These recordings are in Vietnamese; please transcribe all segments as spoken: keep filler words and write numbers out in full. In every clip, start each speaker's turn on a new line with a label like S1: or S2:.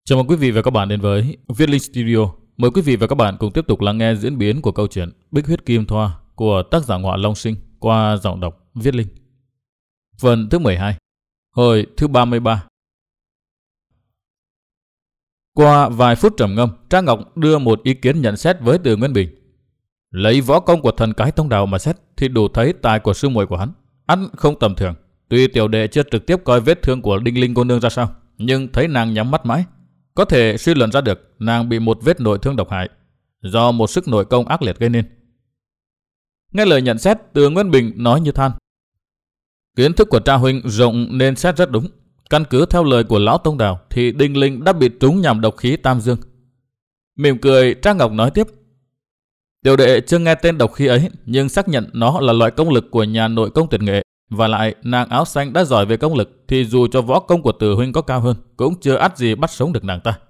S1: Chào mừng quý vị và các bạn đến với Viết Linh Studio. Mời quý vị và các bạn cùng tiếp tục lắng nghe diễn biến của câu chuyện Bích Huyết Kim Thoa của tác giả Ngọa Long Sinh qua giọng đọc Viết Linh. Phần thứ mười hai, hồi thứ ba mươi ba. Qua vài phút trầm ngâm, Trang Ngọc đưa một ý kiến nhận xét với Từ Nguyên Bình. Lấy võ công của thần cái Tông Đào mà xét thì đủ thấy tài của sư muội của hắn ăn không tầm thường. Tuy tiểu đệ chưa trực tiếp coi vết thương của Đinh Linh cô nương ra sao, nhưng thấy nàng nhắm mắt mãi, có thể suy luận ra được nàng bị một vết nội thương độc hại do một sức nội công ác liệt gây nên. Nghe lời nhận xét, Từ Nguyên Bình nói như than. Kiến thức của Tra huynh rộng nên xét rất đúng. Căn cứ theo lời của lão Tông Đào thì Đinh Linh đã bị trúng nhằm độc khí Tam Dương. Mỉm cười, Trang Ngọc nói tiếp. Tiểu đệ chưa nghe tên độc khí ấy, nhưng xác nhận nó là loại công lực của nhà nội công tuyệt nghệ. Và lại nàng áo xanh đã giỏi về công lực thì dù cho võ công của Từ huynh có cao hơn cũng chưa ắt gì bắt sống được nàng ta.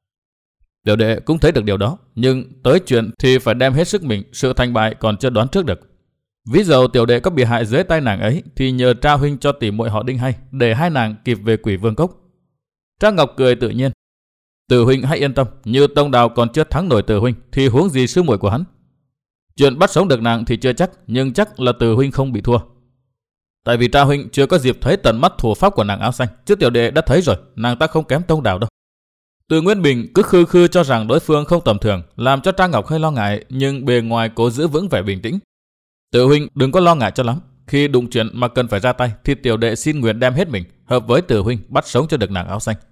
S1: Tiểu đệ cũng thấy được điều đó, nhưng tới chuyện thì phải đem hết sức mình, sự thành bại còn chưa đoán trước được. Ví dụ tiểu đệ có bị hại dưới tay nàng ấy thì nhờ Tra huynh cho tỷ muội họ Đinh hay để hai nàng kịp về Quỷ Vương Cốc. Trang Ngọc cười tự nhiên. Từ huynh hãy yên tâm, như Tông Đào còn chưa thắng nổi Từ huynh thì huống gì sư muội của hắn. Chuyện bắt sống được nàng thì chưa chắc, nhưng chắc là Từ huynh không bị thua. Tại vì Tra huynh chưa có dịp thấy tận mắt thủ pháp của nàng áo xanh, chứ tiểu đệ đã thấy rồi, nàng ta không kém Tông Đào đâu. Từ Nguyên Bình cứ khư khư cho rằng đối phương không tầm thường, làm cho Trang Ngọc hơi lo ngại, nhưng bề ngoài cố giữ vững vẻ bình tĩnh. Từ huynh đừng có lo ngại cho lắm, khi đụng chuyện mà cần phải ra tay thì tiểu đệ xin nguyện đem hết mình, hợp với Từ huynh bắt sống cho được nàng áo xanh.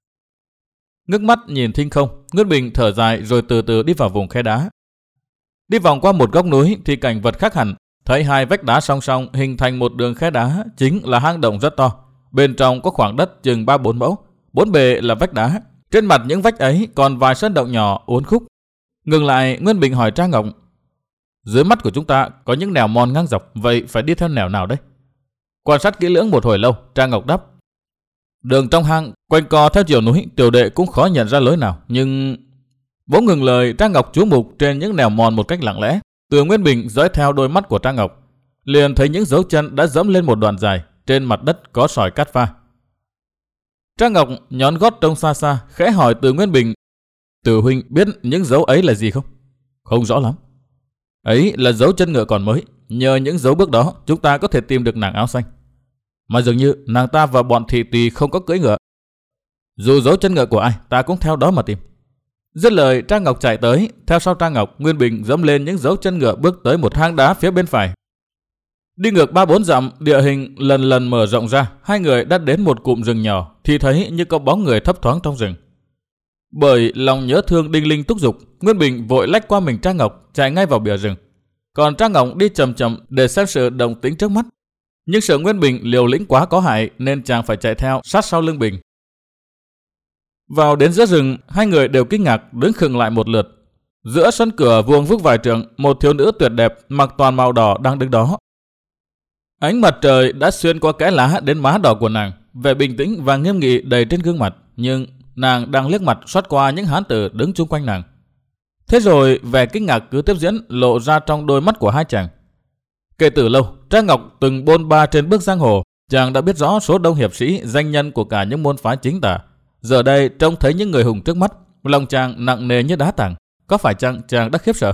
S1: Ngước mắt nhìn thinh không, Nguyên Bình thở dài rồi từ từ đi vào vùng khe đá. Đi vòng qua một góc núi thì cảnh vật khác hẳn. Thấy hai vách đá song song hình thành một đường khe đá, chính là hang động rất to. Bên trong có khoảng đất chừng ba bốn mẫu, bốn bề là vách đá. Trên mặt những vách ấy còn vài sơn động nhỏ uốn khúc. Ngừng lại, Nguyên Bình hỏi Trang Ngọc. Dưới mắt của chúng ta có những nẻo mòn ngang dọc, vậy phải đi theo nẻo nào đấy? Quan sát kỹ lưỡng một hồi lâu, Trang Ngọc đáp. Đường trong hang quanh co theo chiều núi, tiểu đệ cũng khó nhận ra lối nào, nhưng... Bỗng ngừng lời, Trang Ngọc chú mục trên những nẻo mòn một cách lặng lẽ. Từ Nguyên Bình dõi theo đôi mắt của Trang Ngọc, liền thấy những dấu chân đã dẫm lên một đoạn dài, trên mặt đất có sỏi cát pha. Trang Ngọc nhón gót trông xa xa, khẽ hỏi Từ Nguyên Bình. Từ huynh biết những dấu ấy là gì không? Không rõ lắm. Ấy là dấu chân ngựa còn mới, nhờ những dấu bước đó chúng ta có thể tìm được nàng áo xanh. Mà dường như nàng ta và bọn thị tùy không có cưỡi ngựa. Dù dấu chân ngựa của ai, ta cũng theo đó mà tìm. Dứt lời, Trang Ngọc chạy tới, theo sau Trang Ngọc, Nguyên Bình dẫm lên những dấu chân ngựa bước tới một hang đá phía bên phải. Đi ngược ba bốn dặm, địa hình lần lần mở rộng ra, hai người đã đến một cụm rừng nhỏ thì thấy như có bóng người thấp thoáng trong rừng. Bởi lòng nhớ thương Đinh Linh túc dục, Nguyên Bình vội lách qua mình Trang Ngọc, chạy ngay vào bìa rừng. Còn Trang Ngọc đi chậm chậm để xem sự động tĩnh trước mắt. Nhưng sợ Nguyên Bình liều lĩnh quá có hại nên chàng phải chạy theo sát sau lưng Bình. Vào đến giữa rừng, hai người đều kinh ngạc đứng khựng lại một lượt. Giữa sân cửa vuông vức vài trượng, một thiếu nữ tuyệt đẹp mặc toàn màu đỏ đang đứng đó. Ánh mặt trời đã xuyên qua kẽ lá đến má đỏ của nàng, vẻ bình tĩnh và nghiêm nghị đầy trên gương mặt, nhưng nàng đang liếc mặt xoát qua những hán tử đứng chung quanh nàng. Thế rồi vẻ kinh ngạc cứ tiếp diễn lộ ra trong đôi mắt của hai chàng. Kể từ lâu, Trang Ngọc từng bôn ba trên bước giang hồ, chàng đã biết rõ số đông hiệp sĩ, danh nhân của cả những môn phái chính tả. Giờ đây trông thấy những người hùng trước mắt, lòng chàng nặng nề như đá tảng. Có phải chăng chàng đã khiếp sợ?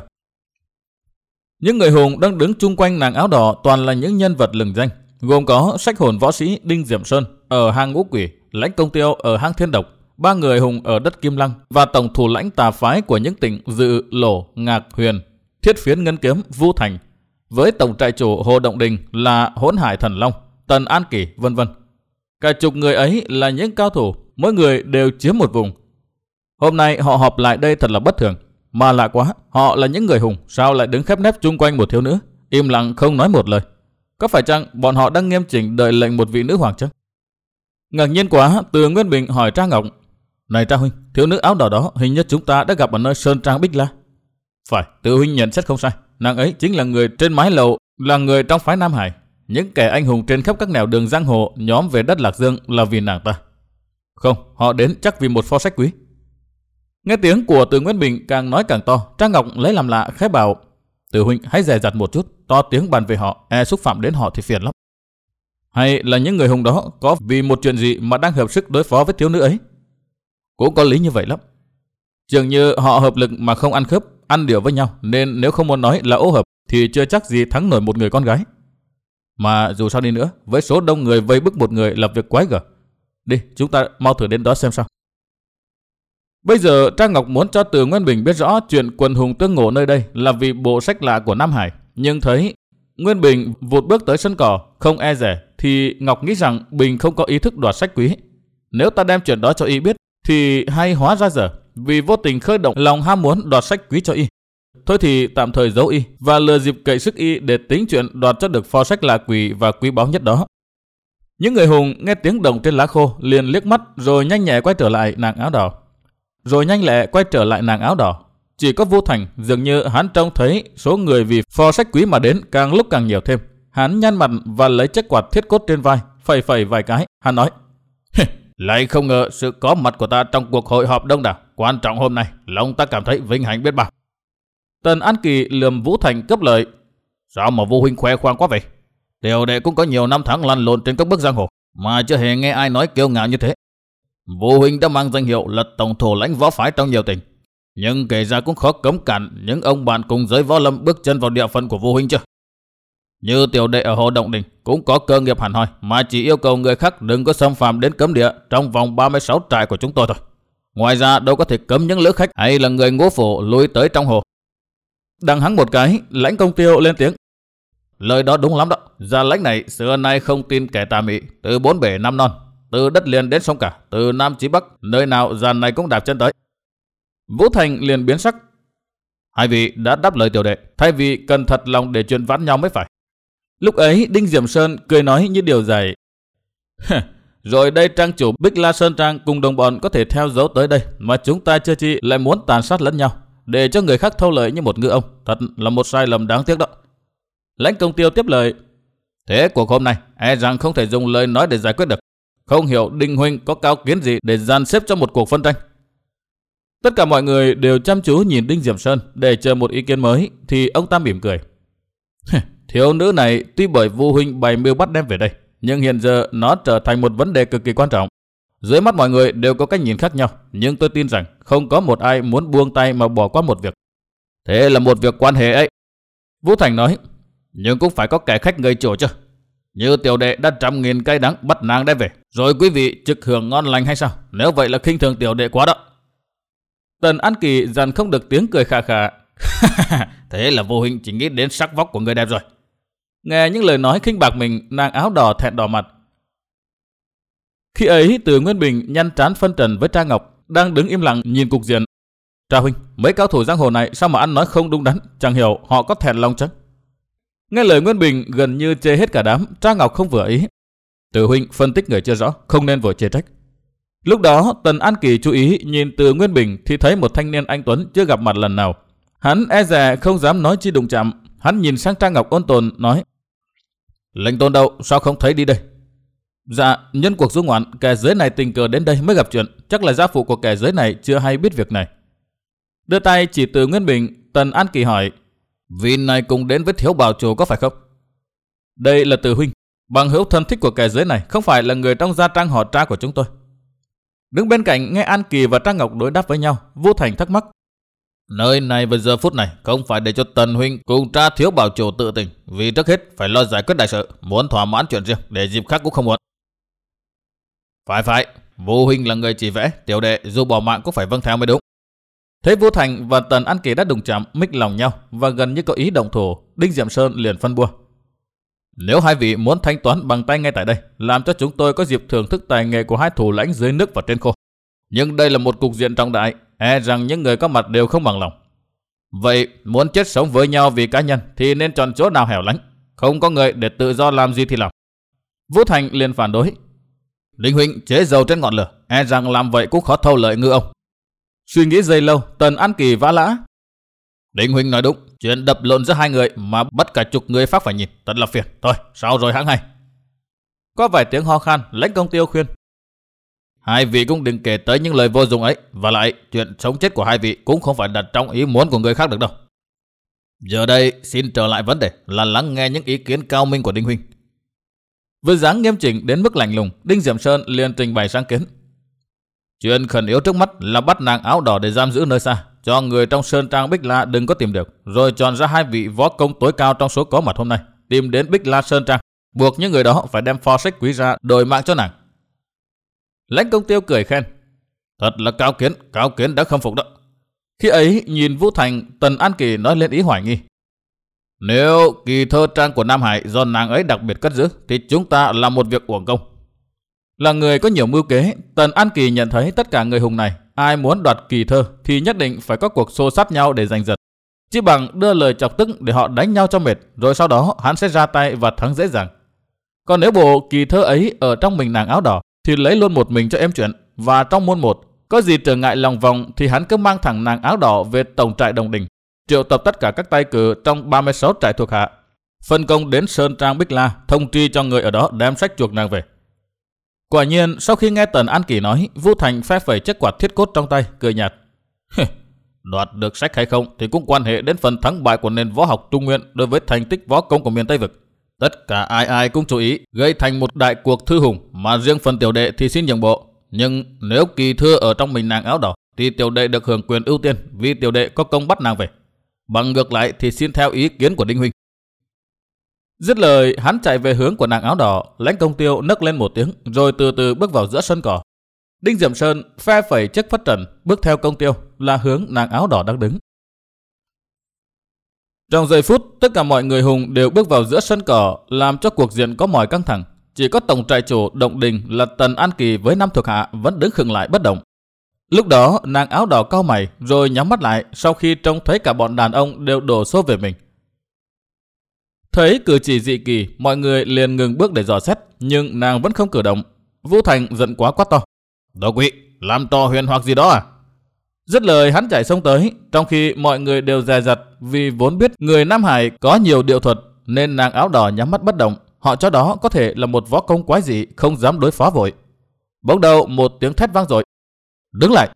S1: Những người hùng đang đứng chung quanh nàng áo đỏ toàn là những nhân vật lừng danh, gồm có sách hồn võ sĩ Đinh Diệm Sơn ở hang Ngũ Quỷ, Lãnh Công Tiêu ở hang Thiên Độc, ba người hùng ở đất Kim Lăng và tổng thủ lãnh tà phái của những tỉnh Dự, Lỗ, Ngạc, Huyền, Thiết Phiến Ngân Kiếm, Vu Thành, với tổng trại chủ Hồ Động Đình là Hỗn Hải Thần Long, Tần An Kỷ, vân vân. Cả chục người ấy là những cao thủ, mỗi người đều chiếm một vùng. Hôm nay họ họp lại đây thật là bất thường. Mà lạ quá, họ là những người hùng, sao lại đứng khép nép chung quanh một thiếu nữ, im lặng không nói một lời? Có phải chăng bọn họ đang nghiêm chỉnh đợi lệnh một vị nữ hoàng chứ? Ngạc nhiên quá, Từ Nguyên Bình hỏi Trang Ngọc. Này Trang huynh, thiếu nữ áo đỏ đó hình như chúng ta đã gặp ở nơi Sơn Trang Bích La. Phải, Từ huynh nhận xét không sai. Nàng ấy chính là người trên mái lầu, là người trong phái Nam Hải. Những kẻ anh hùng trên khắp các nẻo đường giang hồ nhóm về đất Lạc Dương là vì nàng ta. Không, họ đến chắc vì một pho sách quý. Nghe tiếng của Từ Nguyên Bình càng nói càng to, Trang Ngọc lấy làm lạ khẽ bảo. Từ huynh hãy dè dặt một chút, to tiếng bàn về họ, e xúc phạm đến họ thì phiền lắm. Hay là những người hùng đó có vì một chuyện gì mà đang hợp sức đối phó với thiếu nữ ấy? Cũng có lý như vậy lắm. Dường như họ hợp lực mà không ăn khớp, ăn điều với nhau, nên nếu không muốn nói là ô hợp thì chưa chắc gì thắng nổi một người con gái. Mà dù sao đi nữa, với số đông người vây bức một người là việc quái gở. Đi, chúng ta mau thử đến đó xem sao. Bây giờ Trang Ngọc muốn cho Từ Nguyên Bình biết rõ chuyện quần hùng tương ngộ nơi đây là vì bộ sách lạ của Nam Hải. Nhưng thấy Nguyên Bình vụt bước tới sân cỏ, không e dè, thì Ngọc nghĩ rằng Bình không có ý thức đoạt sách quý. Nếu ta đem chuyện đó cho y biết, thì hay hóa ra dở, vì vô tình khơi động lòng ham muốn đoạt sách quý cho y. Thôi thì tạm thời giấu y và lừa dịp cậy sức y để tính chuyện đoạt cho được pho sách lạ quỷ và quý báu nhất đó. Những người hùng nghe tiếng động trên lá khô liền liếc mắt rồi nhanh nhẹ quay trở lại nàng áo đỏ. Rồi nhanh lẹ quay trở lại nàng áo đỏ. Chỉ có Vô Thành dường như hắn trông thấy số người vì pho sách quý mà đến càng lúc càng nhiều thêm. Hắn nhăn mặt và lấy chiếc quạt thiết cốt trên vai, phẩy phẩy vài cái. Hắn nói: lại không ngờ sự có mặt của ta trong cuộc hội họp đông đảo quan trọng hôm nay, lòng ta cảm thấy vinh hạnh biết bao. Tần An Kỳ lườm Vũ Thành cấp lời: sao mà Vũ huynh khoe khoang quá vậy? Tiểu đệ cũng có nhiều năm tháng lăn lộn trên các bước giang hồ mà chưa hề nghe ai nói kiêu ngạo như thế. Vũ huynh đã mang danh hiệu là tổng thủ lãnh võ phái trong nhiều tỉnh, nhưng kể ra cũng khó cấm cản những ông bạn cùng giới võ lâm bước chân vào địa phận của Vũ huynh chưa? Như tiểu đệ ở Hồ Động Đình cũng có cơ nghiệp hẳn hoi, mà chỉ yêu cầu người khác đừng có xâm phạm đến cấm địa trong vòng ba mươi sáu trại của chúng tôi thôi. Ngoài ra đâu có thể cấm những lữ khách hay là người ngũ phủ lui tới trong hồ. Đằng hắng một cái, Lãnh Công Tiêu lên tiếng: lời đó đúng lắm đó. Gia lãnh này xưa nay không tin kẻ tà mị, từ bốn bể năm non, từ đất liền đến sông cả, từ nam chí bắc, nơi nào giàn này cũng đạp chân tới. Vũ Thành liền biến sắc: hai vị đã đáp lời tiểu đệ, thay vì cần thật lòng để chuyện vãn nhau mới phải. Lúc ấy Đinh Diệm Sơn cười nói như điều giải: rồi đây trang chủ Bích La Sơn Trang cùng đồng bọn có thể theo dấu tới đây, mà chúng ta chưa chi lại muốn tàn sát lẫn nhau để cho người khác thâu lợi như một ngư ông, thật là một sai lầm đáng tiếc đó. Lãnh Công Tiêu tiếp lời: thế cuộc hôm nay e rằng không thể dùng lời nói để giải quyết được. Không hiểu Đinh huynh có cao kiến gì để dàn xếp cho một cuộc phân tranh. Tất cả mọi người đều chăm chú nhìn Đinh Diệm Sơn để chờ một ý kiến mới, thì ông ta mỉm cười: thiếu nữ này tuy bởi Vũ huynh bày mưu bắt đem về đây, nhưng hiện giờ nó trở thành một vấn đề cực kỳ quan trọng. Dưới mắt mọi người đều có cách nhìn khác nhau, nhưng tôi tin rằng không có một ai muốn buông tay mà bỏ qua một việc. Thế là một việc quan hệ ấy. Vũ Thành nói: nhưng cũng phải có kẻ khách người chủ chứ. Như tiểu đệ đã trăm nghìn cay đắng bắt nàng đem về, rồi quý vị trực hưởng ngon lành hay sao? Nếu vậy là khinh thường tiểu đệ quá đó. Tần An Kỳ dằn không được tiếng cười khà khà: thế là Vô huynh chỉ nghĩ đến sắc vóc của người đẹp rồi. Nghe những lời nói khinh bạc mình, nàng áo đỏ thẹn đỏ mặt. Khi ấy Từ Nguyên Bình nhăn trán phân trần với Trang Ngọc đang đứng im lặng nhìn cục diện. Tra huynh, mấy cao thủ giang hồ này sao mà ăn nói không đúng đắn, chẳng hiểu họ có thẹn lòng chăng? Nghe lời Nguyên Bình gần như chê hết cả đám, Trang Ngọc không vừa ý. Từ huynh phân tích người chưa rõ, không nên vội chê trách. Lúc đó Tần An Kỳ chú ý nhìn Từ Nguyên Bình thì thấy một thanh niên anh tuấn chưa gặp mặt lần nào. Hắn e dè không dám nói chi đụng chạm. Hắn nhìn sang Trang Ngọc ôn tồn nói: lệnh tôn đâu, sao không thấy đi đây? Dạ, nhân cuộc du ngoạn, kẻ dưới này tình cờ đến đây mới gặp chuyện, chắc là gia phụ của kẻ dưới này chưa hay biết việc này. Đưa tay chỉ Từ Nguyên Bình, Tần An Kỳ hỏi: vị này cùng đến với thiếu bảo chủ có phải không? Đây là Từ huynh, bằng hữu thân thích của kẻ dưới này, không phải là người trong gia trang họ Tra của chúng tôi. Đứng bên cạnh nghe An Kỳ và Trang Ngọc đối đáp với nhau, Vũ Thành thắc mắc: nơi này vào giờ phút này không phải để cho Tần huynh cùng Tra thiếu bảo chủ tự tình, vì trước hết phải lo giải quyết đại sự, muốn thỏa mãn chuyện riêng để dịp khác cũng không muốn. Phải phải, Vũ huynh là người chỉ vẽ, tiểu đệ dù bỏ mạng cũng phải vâng theo mới đúng. Thế Vũ Thành và Tần An Kỳ đã đụng chạm, mích lòng nhau và gần như có ý động thủ. Đinh Diệm Sơn liền phân bua: nếu hai vị muốn thanh toán bằng tay ngay tại đây, làm cho chúng tôi có dịp thưởng thức tài nghệ của hai thủ lãnh dưới nước và trên khô. Nhưng đây là một cục diện trọng đại, e rằng những người có mặt đều không bằng lòng. Vậy muốn chết sống với nhau vì cá nhân thì nên chọn chỗ nào hẻo lánh, không có người để tự do làm gì thì làm. Vũ Thành liền phản đối: Đinh huynh chế dầu trên ngọn lửa, e rằng làm vậy cũng khó thâu lợi ngư ông. Suy nghĩ giây lâu, Tần An Kỳ vã lã: Đinh huynh nói đúng, chuyện đập lộn giữa hai người mà bắt cả chục người khác phải nhìn, thật là phiền. Thôi, sao rồi hãng hay? Có vài tiếng ho khan, Lãnh Công Tiêu khuyên: hai vị cũng đừng kể tới những lời vô dụng ấy, và lại chuyện sống chết của hai vị cũng không phải đặt trong ý muốn của người khác được đâu. Giờ đây xin trở lại vấn đề là lắng nghe những ý kiến cao minh của Đinh huynh. Với dáng nghiêm chỉnh đến mức lạnh lùng, Đinh Diệm Sơn liền trình bày sáng kiến: Chuyện khẩn yếu trước mắt là bắt nàng áo đỏ để giam giữ nơi xa, cho người trong Sơn Trang Bích La đừng có tìm được, rồi chọn ra hai vị võ công tối cao trong số có mặt hôm nay, tìm đến Bích La Sơn Trang, buộc những người đó phải đem pho sách quý ra đổi mạng cho nàng. Lãnh Công Tiêu cười khen, thật là cao kiến, cao kiến đã khâm phục đó. Khi ấy nhìn Vũ Thành, Tần An Kỳ nói lên ý hoài nghi. Nếu kỳ thơ trang của Nam Hải do nàng ấy đặc biệt cất giữ, thì chúng ta làm một việc uổng công. Là người có nhiều mưu kế, Tần An Kỳ nhận thấy tất cả người hùng này, ai muốn đoạt kỳ thơ thì nhất định phải có cuộc xô sát nhau để giành giật. Chỉ bằng đưa lời chọc tức để họ đánh nhau cho mệt, rồi sau đó hắn sẽ ra tay và thắng dễ dàng. Còn nếu bộ kỳ thơ ấy ở trong mình nàng áo đỏ, thì lấy luôn một mình cho êm chuyện. Và trong môn một, có gì trở ngại lòng vòng thì hắn cứ mang thẳng nàng áo đỏ về tổng trại Đồng Đình, triệu tập tất cả các tay cử trong ba mươi sáu trại thuộc hạ, phân công đến Sơn Trang Bích La, thông tri cho người ở đó đem sách chuộc nàng về. Quả nhiên, sau khi nghe Tần An Kỳ nói, Vũ Thành phe phẩy chiếc quạt thiết cốt trong tay, cười nhạt. Đoạt được sách hay không thì cũng quan hệ đến phần thắng bại của nền võ học Trung Nguyên đối với thành tích võ công của miền Tây Vực. Tất cả ai ai cũng chú ý gây thành một đại cuộc thư hùng, mà riêng phần tiểu đệ thì xin nhượng bộ. Nhưng nếu kỳ thưa ở trong mình nàng áo đỏ thì tiểu đệ được hưởng quyền ưu tiên vì tiểu đệ có công bắt nàng về. Bằng ngược lại thì xin theo ý kiến của Đinh huynh. Dứt lời, hắn chạy về hướng của nàng áo đỏ. Lãnh Công Tiêu nấc lên một tiếng, rồi từ từ bước vào giữa sân cỏ. Đinh Diệm Sơn phe phẩy chiếc phất trần bước theo Công Tiêu là hướng nàng áo đỏ đang đứng. Trong giây phút, tất cả mọi người hùng đều bước vào giữa sân cỏ, làm cho cuộc diện có mỏi căng thẳng. Chỉ có tổng trại chủ Động Đình là Tần An Kỳ với năm thuộc hạ vẫn đứng khựng lại bất động. Lúc đó nàng áo đỏ cau mày rồi nhắm mắt lại sau khi trông thấy cả bọn đàn ông đều đổ xô về mình. Thấy cử chỉ dị kỳ, mọi người liền ngừng bước để dò xét, nhưng nàng vẫn không cử động. Vũ Thành giận quá quát to. Đỗ Quỵ, làm trò huyền hoặc gì đó à? Dứt lời hắn chạy xông tới, trong khi mọi người đều dè dặt vì vốn biết người Nam Hải có nhiều điệu thuật nên nàng áo đỏ nhắm mắt bất động. Họ cho đó có thể là một võ công quái dị, không dám đối phó vội. Bỗng đầu một tiếng thét vang dội. Đứng lại!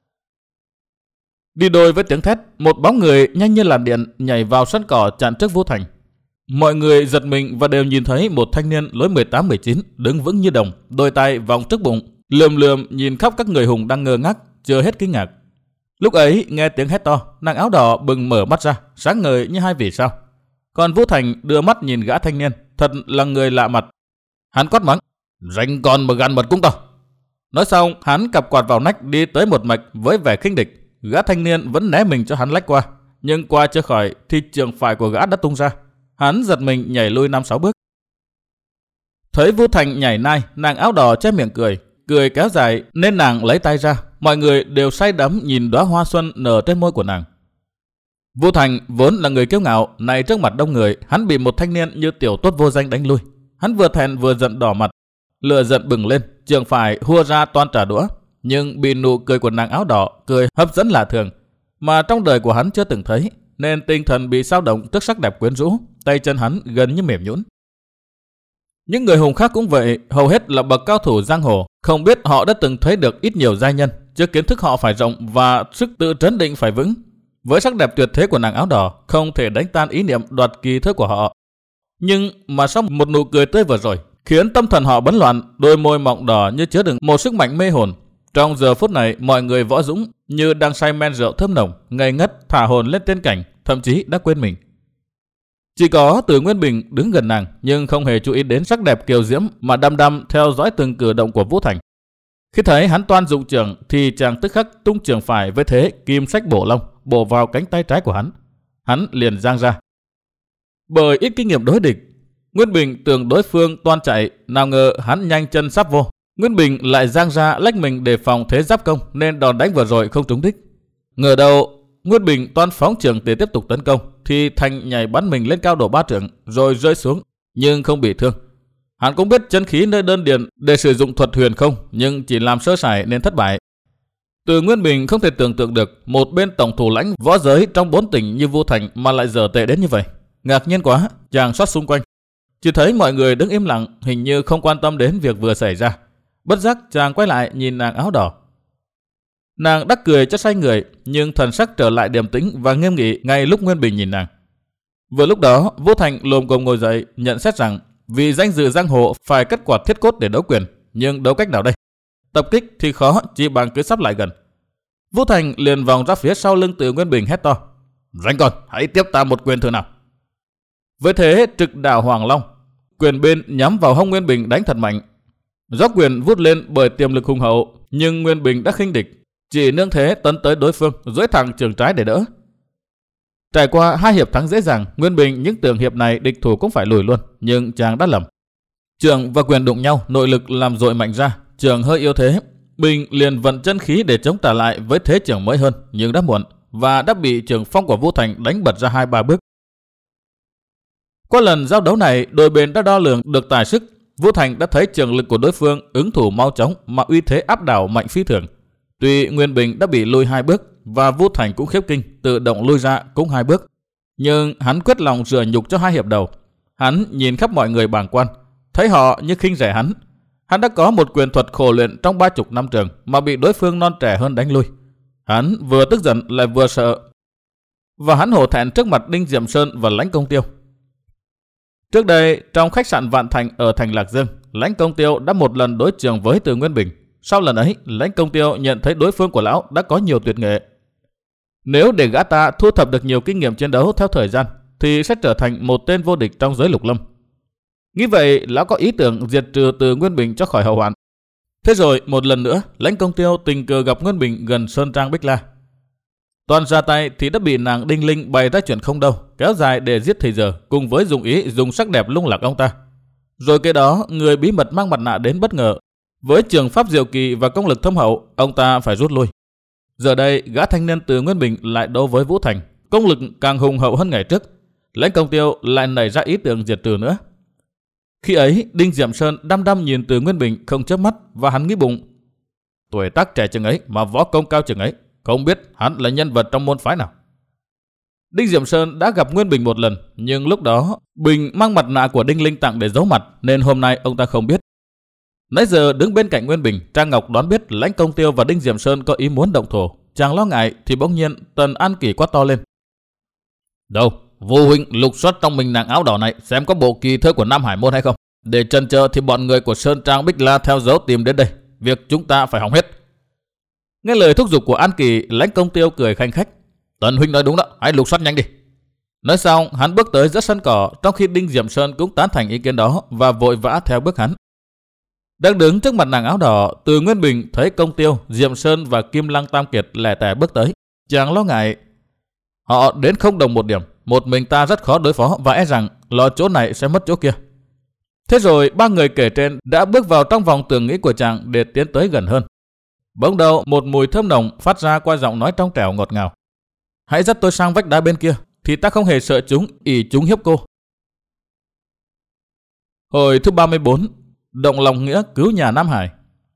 S1: Đi đôi với tiếng thét, một bóng người nhanh như làn điện nhảy vào sân cỏ chặn trước Vũ Thành. Mọi người giật mình và đều nhìn thấy một thanh niên lối mười tám mười chín đứng vững như đồng, đôi tay vòng trước bụng, lườm lườm nhìn khắp các người hùng đang ngơ ngác, chưa hết kinh ngạc. Lúc ấy nghe tiếng hét to, nàng áo đỏ bừng mở mắt ra, sáng ngời như hai vì sao. Còn Vũ Thành đưa mắt nhìn gã thanh niên, thật là người lạ mặt. Hắn quát mắng, rành còn mà gan mật cũng to. Nói xong, hắn cặp quạt vào nách đi tới một mạch với vẻ khinh địch. Gã thanh niên vẫn né mình cho hắn lách qua, nhưng qua chưa khỏi thì trường phải của gã đã tung ra. Hắn giật mình nhảy lui năm sáu bước. Thấy Vũ Thành nhảy nai, nàng áo đỏ che miệng cười, cười kéo dài nên nàng lấy tay ra. Mọi người đều say đắm nhìn đóa hoa xuân nở trên môi của nàng. Vũ Thành vốn là người kiêu ngạo, này trước mặt đông người, hắn bị một thanh niên như tiểu tốt vô danh đánh lui. Hắn vừa thẹn vừa giận đỏ mặt, lửa giận bừng lên, trường phải hua ra toan trả đũa, nhưng bị nụ cười của nàng áo đỏ cười hấp dẫn lạ thường, mà trong đời của hắn chưa từng thấy, nên tinh thần bị xao động trước sắc đẹp quyến rũ, tay chân hắn gần như mềm nhũn. Những người hùng khác cũng vậy, hầu hết là bậc cao thủ giang hồ, không biết họ đã từng thấy được ít nhiều giai nhân, chứ kiến thức họ phải rộng và sức tự trấn định phải vững. Với sắc đẹp tuyệt thế của nàng áo đỏ, không thể đánh tan ý niệm đoạt kỳ thơ của họ. Nhưng mà sau một nụ cười tươi vừa rồi, khiến tâm thần họ bấn loạn, đôi môi mọng đỏ như chứa đựng một sức mạnh mê hồn. Trong giờ phút này, mọi người võ dũng như đang say men rượu thơm nồng, ngây ngất thả hồn lên tiên cảnh, thậm chí đã quên mình. Chỉ có Từ Nguyên Bình đứng gần nàng, nhưng không hề chú ý đến sắc đẹp kiều diễm mà đăm đăm theo dõi từng cử động của Vũ Thành. Khi thấy hắn toan dụng trường thì chàng tức khắc tung trường phải với thế kim sách bổ long, bổ vào cánh tay trái của hắn. Hắn liền giang ra. Bởi ít kinh nghiệm đối địch, Nguyên Bình tưởng đối phương toan chạy, nào ngờ hắn nhanh chân sắp vô. Nguyên Bình lại giang ra lách mình để phòng thế giáp công, nên đòn đánh vừa rồi không trúng đích. Ngờ đầu Nguyên Bình toan phóng trường để tiếp tục tấn công, thì Thành nhảy bắn mình lên cao độ ba trượng rồi rơi xuống, nhưng không bị thương. Hắn cũng biết chân khí nơi đơn điền để sử dụng thuật huyền không, nhưng chỉ làm sơ sài nên thất bại. Từ Nguyên Bình không thể tưởng tượng được một bên tổng thủ lãnh võ giới trong bốn tỉnh như Vũ Thành mà lại dở tệ đến như vậy. Ngạc nhiên quá, chàng xoát xung quanh, chỉ thấy mọi người đứng im lặng, hình như không quan tâm đến việc vừa xảy ra. Bất giác chàng quay lại nhìn nàng áo đỏ. Nàng đắc cười cho say người, nhưng thần sắc trở lại điềm tĩnh và nghiêm nghị ngay lúc Nguyên Bình nhìn nàng. Vừa lúc đó, Vũ Thành lồm cồm ngồi dậy, nhận xét rằng vì danh dự giang hồ phải cất quạt thiết cốt để đấu quyền, nhưng đấu cách nào đây? tập kích thì khó, chỉ bằng cứ sắp lại gần. Vũ Thành liền vòng ra phía sau lưng Từ Nguyên Bình hét to: "Rảnh còn, hãy tiếp ta một quyền thử nào." Với thế trực đảo Hoàng Long, quyền bên nhắm vào hông Nguyên Bình đánh thật mạnh. Gió quyền vút lên bởi tiềm lực hùng hậu, nhưng Nguyên Bình đã khinh địch, chỉ nương thế tấn tới đối phương, duỗi thẳng trường trái để đỡ. Trải qua hai hiệp thắng dễ dàng, Nguyên Bình những tưởng hiệp này địch thủ cũng phải lùi luôn, nhưng chàng đã lầm. Trường và quyền đụng nhau, nội lực làm dội mạnh ra, trường hơi yếu thế, Bình liền vận chân khí để chống trả lại với thế trường mới hơn, nhưng đã muộn và đã bị trường phong của Vũ Thành đánh bật ra hai ba bước. Qua lần giao đấu này, đôi bên đã đo lường được tài sức. Vũ Thành đã thấy trường lực của đối phương ứng thủ mau chóng mà uy thế áp đảo mạnh phi thường. Tuy Nguyên Bình đã bị lùi hai bước và Vũ Thành cũng khiếp kinh, tự động lùi ra cũng hai bước, nhưng hắn quyết lòng rửa nhục cho hai hiệp đầu. Hắn nhìn khắp mọi người bàng quan, thấy họ như khinh rẻ hắn. Hắn đã có một quyền thuật khổ luyện trong ba chục năm trường mà bị đối phương non trẻ hơn đánh lui. Hắn vừa tức giận lại vừa sợ, và hắn hổ thẹn trước mặt Đinh Diệm Sơn và Lãnh Công Tiêu. Trước đây, trong khách sạn Vạn Thành ở thành Lạc Dương, Lãnh Công Tiêu đã một lần đối chưởng với Từ Nguyên Bình. Sau lần ấy, Lãnh Công Tiêu nhận thấy đối phương của lão đã có nhiều tuyệt nghệ. Nếu để gã ta thu thập được nhiều kinh nghiệm chiến đấu theo thời gian, thì sẽ trở thành một tên vô địch trong giới lục lâm. Nghĩ vậy, lão có ý tưởng diệt trừ Từ Nguyên Bình cho khỏi hậu hoạn. Thế rồi, một lần nữa, Lãnh Công Tiêu tình cờ gặp Nguyên Bình gần Sơn Trang Bích La. Toàn ra tay thì đã bị nàng Đinh Linh bày ra chuyện không đâu, kéo dài để giết thì giờ, cùng với dùng ý dùng sắc đẹp lung lạc ông ta. Rồi cái đó, người bí mật mang mặt nạ đến bất ngờ. Với trường pháp diệu kỳ và công lực thâm hậu, ông ta phải rút lui. Giờ đây, gã thanh niên Từ Nguyên Bình lại đấu với Vũ Thành, công lực càng hùng hậu hơn ngày trước. Lãnh Công Tiêu lại nảy ra ý tưởng diệt trừ nữa. Khi ấy, Đinh Diệm Sơn đăm đăm nhìn Từ Nguyên Bình không chớp mắt, và hắn nghĩ bụng: tuổi tác trẻ chừng ấy mà võ công cao chừng ấy, không biết hắn là nhân vật trong môn phái nào. Đinh Diệm Sơn đã gặp Nguyên Bình một lần, nhưng lúc đó Bình mang mặt nạ của Đinh Linh tặng để giấu mặt, nên hôm nay ông ta không biết. Nãy giờ đứng bên cạnh Nguyên Bình, Trang Ngọc đoán biết Lãnh Công Tiêu và Đinh Diệm Sơn có ý muốn động thổ. Chàng lo ngại thì bỗng nhiên Tần An Kỳ quát to lên: "Đâu, vô huynh lục soát trong mình nàng áo đỏ này xem có bộ kỳ thơ của Nam Hải môn hay không. Để chần chờ thì bọn người của Sơn Trang Bích La theo dấu tìm đến đây, việc chúng ta phải hỏng hết." Nghe lời thúc giục của An Kỳ, Lãnh Công Tiêu cười khanh khách: "Tần huynh nói đúng đó, hãy lục soát nhanh đi." Nói xong, hắn bước tới giữa sân cỏ, trong khi Đinh Diệm Sơn cũng tán thành ý kiến đó và vội vã theo bước hắn. Đang đứng trước mặt nàng áo đỏ, Từ Nguyên Bình thấy Công Tiêu, Diệm Sơn và Kim Lăng Tam Kiệt lẻ tẻ bước tới. Chàng lo ngại họ đến không đồng một điểm, một mình ta rất khó đối phó và e rằng lọt chỗ này sẽ mất chỗ kia. Thế rồi ba người kể trên đã bước vào trong vòng tường nghĩ của chàng để tiến tới gần hơn. Bỗng đầu một mùi thơm nồng phát ra qua giọng nói trong trẻo ngọt ngào: "Hãy dắt tôi sang vách đá bên kia, thì ta không hề sợ chúng, ỷ chúng hiếp cô." Hồi thứ ba mươi bốn, động lòng nghĩa cứu nhà Nam Hải.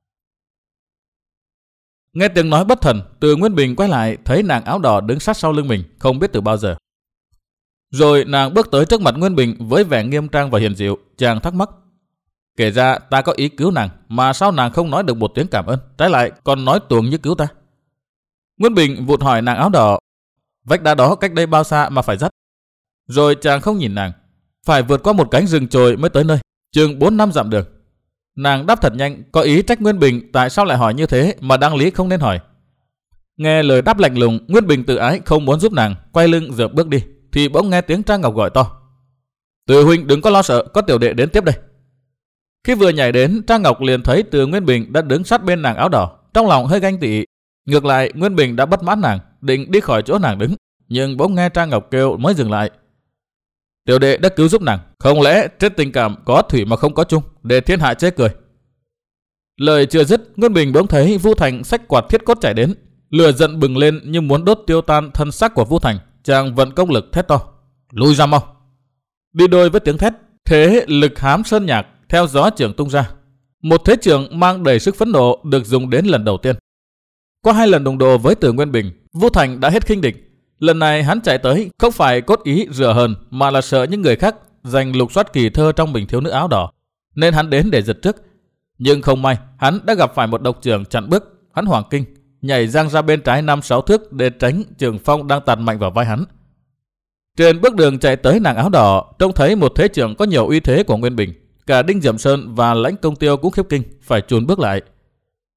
S1: Nghe tiếng nói bất thần, Từ Nguyên Bình quay lại thấy nàng áo đỏ đứng sát sau lưng mình, không biết từ bao giờ. Rồi nàng bước tới trước mặt Nguyên Bình với vẻ nghiêm trang và hiền dịu. Chàng thắc mắc: kể ra ta có ý cứu nàng, mà sao nàng không nói được một tiếng cảm ơn, trái lại còn nói tuồng như cứu ta? Nguyên Bình vụt hỏi nàng áo đỏ: vách đá đó cách đây bao xa mà phải dắt? Rồi chàng không nhìn nàng: phải vượt qua một cánh rừng chồi mới tới nơi, chừng bốn năm dặm đường. Nàng đáp thật nhanh, có ý trách Nguyên Bình tại sao lại hỏi như thế mà đáng lý không nên hỏi. Nghe lời đáp lạnh lùng, Nguyên Bình tự ái không muốn giúp nàng, quay lưng dợp bước đi, thì bỗng nghe tiếng Trang Ngọc gọi to: Từ huynh đừng có lo sợ, có tiểu đệ đến tiếp đây. Khi vừa nhảy đến, Trang Ngọc liền thấy Từ Nguyên Bình đã đứng sát bên nàng áo đỏ, trong lòng hơi ganh tị. Ngược lại, Nguyên Bình đã bất mãn nàng, định đi khỏi chỗ nàng đứng, nhưng bỗng nghe Trang Ngọc kêu mới dừng lại: tiểu đệ đã cứu giúp nàng, không lẽ trên tình cảm có thủy mà không có chung, để thiên hạ chê cười? Lời chưa dứt, Nguyên Bình bỗng thấy Vu Thành xách quạt thiết cốt chạy đến, lửa giận bừng lên như muốn đốt tiêu tan thân xác của Vu Thành. Chàng vận công lực thét to: lui ra mau! Đi đôi với tiếng thét, thế lực hám sơn nhạc theo gió trường tung ra. Một thế trường mang đầy sức phẫn nộ được dùng đến lần đầu tiên. Qua hai lần đụng độ với Từ Nguyên Bình, Vu Thành đã hết khinh địch. Lần này hắn chạy tới không phải cốt ý rửa hờn, mà là sợ những người khác giành lục soát kỳ thơ trong bình thiếu nữ áo đỏ, nên hắn đến để giật trước. Nhưng không may, hắn đã gặp phải một độc trưởng chặn bước. Hắn hoảng kinh, nhảy giang ra bên trái năm sáu thước để tránh trường phong đang tạt mạnh vào vai hắn. Trên bước đường chạy tới nàng áo đỏ, trông thấy một thế trưởng có nhiều uy thế của Nguyên Bình, cả Đinh Diệm Sơn và Lãnh Công Tiêu cũng khiếp kinh, phải chùn bước lại.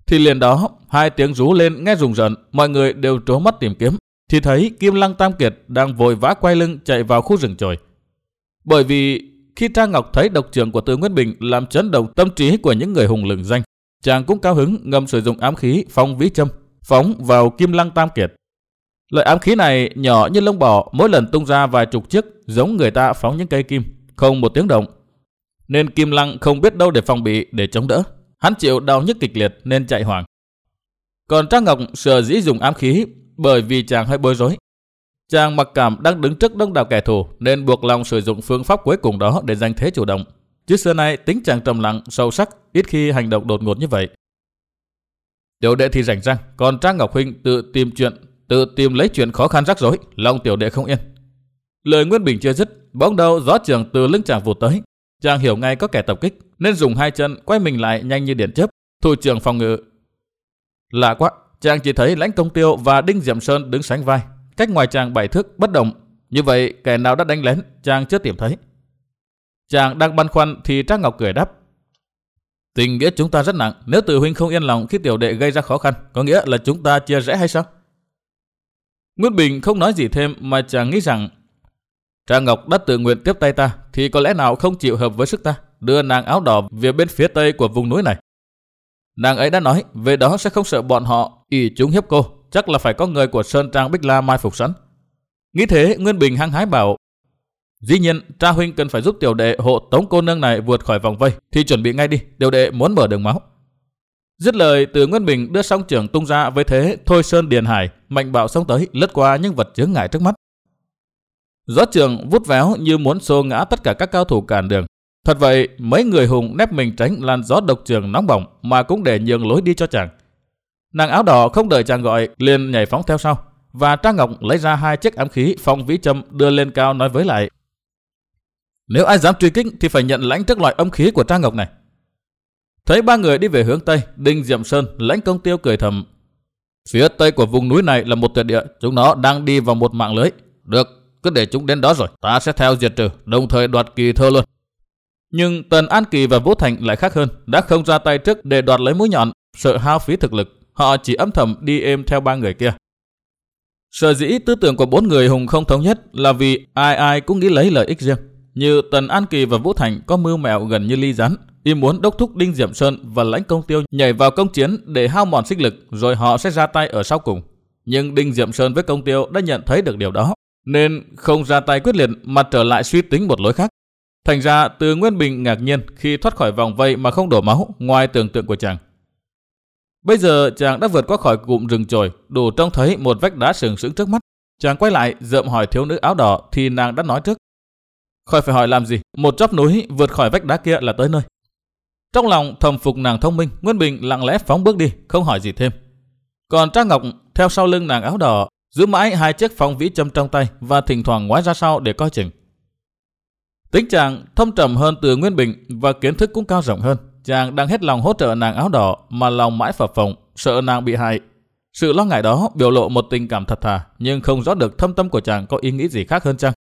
S1: Thì liền đó, hai tiếng rú lên nghe rùng rợn, mọi người đều trố mắt tìm kiếm, thì thấy Kim Lăng Tam Kiệt đang vội vã quay lưng chạy vào khu rừng chồi. Bởi vì khi Trang Ngọc thấy độc trưởng của Từ Nguyên Bình làm chấn động tâm trí của những người hùng lừng danh, chàng cũng cao hứng ngầm sử dụng ám khí phong vĩ châm phóng vào Kim Lăng Tam Kiệt. Loại ám khí này nhỏ như lông bò, mỗi lần tung ra vài chục chiếc, giống người ta phóng những cây kim, không một tiếng động. Nên Kim Lăng không biết đâu để phòng bị, để chống đỡ. Hắn chịu đau nhức kịch liệt nên chạy hoảng. Còn Trang Ngọc sở dĩ dùng ám khí bởi vì chàng hơi bối rối. Chàng mặc cảm đang đứng trước đông đảo kẻ thù nên buộc lòng sử dụng phương pháp cuối cùng đó để giành thế chủ động. Chứ xưa nay tính chàng trầm lặng, sâu sắc, ít khi hành động đột ngột như vậy. Tiểu đệ thì rảnh rang, còn Trang Ngọc huynh tự tìm chuyện, tự tìm lấy chuyện khó khăn rắc rối, lòng tiểu đệ không yên. Lời Nguyên Bình chưa dứt, bỗng đầu gió trường từ lưng chàng vụt tới. Chàng hiểu ngay có kẻ tập kích nên dùng hai chân quay mình lại nhanh như điện chớp, thủ trưởng phòng ngự. Lạ quá, chàng chỉ thấy Lãnh Công Tiêu và Đinh Diệm Sơn đứng sánh vai, cách ngoài chàng bảy thước bất động. Như vậy kẻ nào đã đánh lén chàng chưa tìm thấy. Chàng đang băn khoăn thì Trang Ngọc cười đáp: tình nghĩa chúng ta rất nặng, nếu Từ huynh không yên lòng khi tiểu đệ gây ra khó khăn, có nghĩa là chúng ta chia rẽ hay sao? Nguyên Bình không nói gì thêm mà chàng nghĩ rằng Trang Ngọc đã tự nguyện tiếp tay ta thì có lẽ nào không chịu hợp với sức ta, đưa nàng áo đỏ về bên phía tây của vùng núi này. Nàng ấy đã nói về đó sẽ không sợ bọn họ ỷ chúng hiếp cô, chắc là phải có người của Sơn Trang Bích La mai phục sẵn. Nghĩ thế, Nguyên Bình hăng hái bảo: dĩ nhiên, Tra huynh cần phải giúp tiểu đệ hộ tống cô nương này vượt khỏi vòng vây, thì chuẩn bị ngay đi, tiểu đệ muốn mở đường máu. Dứt lời, Từ Nguyên Bình đưa song trưởng tung ra với thế thôi sơn điền hải, mạnh bạo xông tới, lướt qua những vật chướng ngại trước mắt. Gió trường vút véo như muốn xô ngã tất cả các cao thủ cản đường. Thật vậy, mấy người hùng nép mình tránh làn gió độc trường nóng bỏng mà cũng để nhường lối đi cho chàng. Nàng áo đỏ không đợi chàng gọi, liền nhảy phóng theo sau, và Trang Ngọc lấy ra hai chiếc ám khí phong vĩ châm đưa lên cao nói với lại: nếu ai dám truy kích thì phải nhận lãnh trước loại âm khí của Trang Ngọc này. Thấy ba người đi về hướng tây, Đinh Diệm Sơn, Lãnh Công Tiêu cười thầm: phía tây của vùng núi này là một tuyệt địa, chúng nó đang đi vào một mạng lưới. Được, cứ để chúng đến đó rồi ta sẽ theo diệt trừ, đồng thời đoạt Kỳ Thơ luôn. Nhưng Tần An Kỳ và Vũ Thành lại khác hơn, đã không ra tay trước để đoạt lấy mũi nhọn, sợ hao phí thực lực, họ chỉ âm thầm đi êm theo ba người kia. Sở dĩ tư tưởng của bốn người hùng không thống nhất là vì ai ai cũng nghĩ lấy lợi ích riêng. Như Tần An Kỳ và Vũ Thành có mưu mẹo gần như ly gián, y muốn đốc thúc Đinh Diệm Sơn và Lãnh Công Tiêu nhảy vào công chiến để hao mòn sinh lực, rồi họ sẽ ra tay ở sau cùng. Nhưng Đinh Diệm Sơn với Công Tiêu đã nhận thấy được điều đó, nên không ra tay quyết liệt mà trở lại suy tính một lối khác. Thành ra Từ Nguyên Bình ngạc nhiên khi thoát khỏi vòng vây mà không đổ máu, ngoài tưởng tượng của chàng. Bây giờ chàng đã vượt qua khỏi cụm rừng chồi, đủ trông thấy một vách đá sừng sững trước mắt. Chàng quay lại dợm hỏi thiếu nữ áo đỏ thì nàng đã nói trước: khỏi phải hỏi làm gì, một chóp núi vượt khỏi vách đá kia là tới nơi. Trong lòng thầm phục nàng thông minh, Nguyên Bình lặng lẽ phóng bước đi, không hỏi gì thêm. Còn Trang Ngọc theo sau lưng nàng áo đỏ, giữ mãi hai chiếc phong vĩ châm trong tay và thỉnh thoảng ngoái ra sau để coi chừng. Tính chàng thâm trầm hơn Từ Nguyên Bình và kiến thức cũng cao rộng hơn. Chàng đang hết lòng hỗ trợ nàng áo đỏ mà lòng mãi phập phồng, sợ nàng bị hại. Sự lo ngại đó biểu lộ một tình cảm thật thà, nhưng không rõ được thâm tâm của chàng có ý nghĩ gì khác hơn chăng.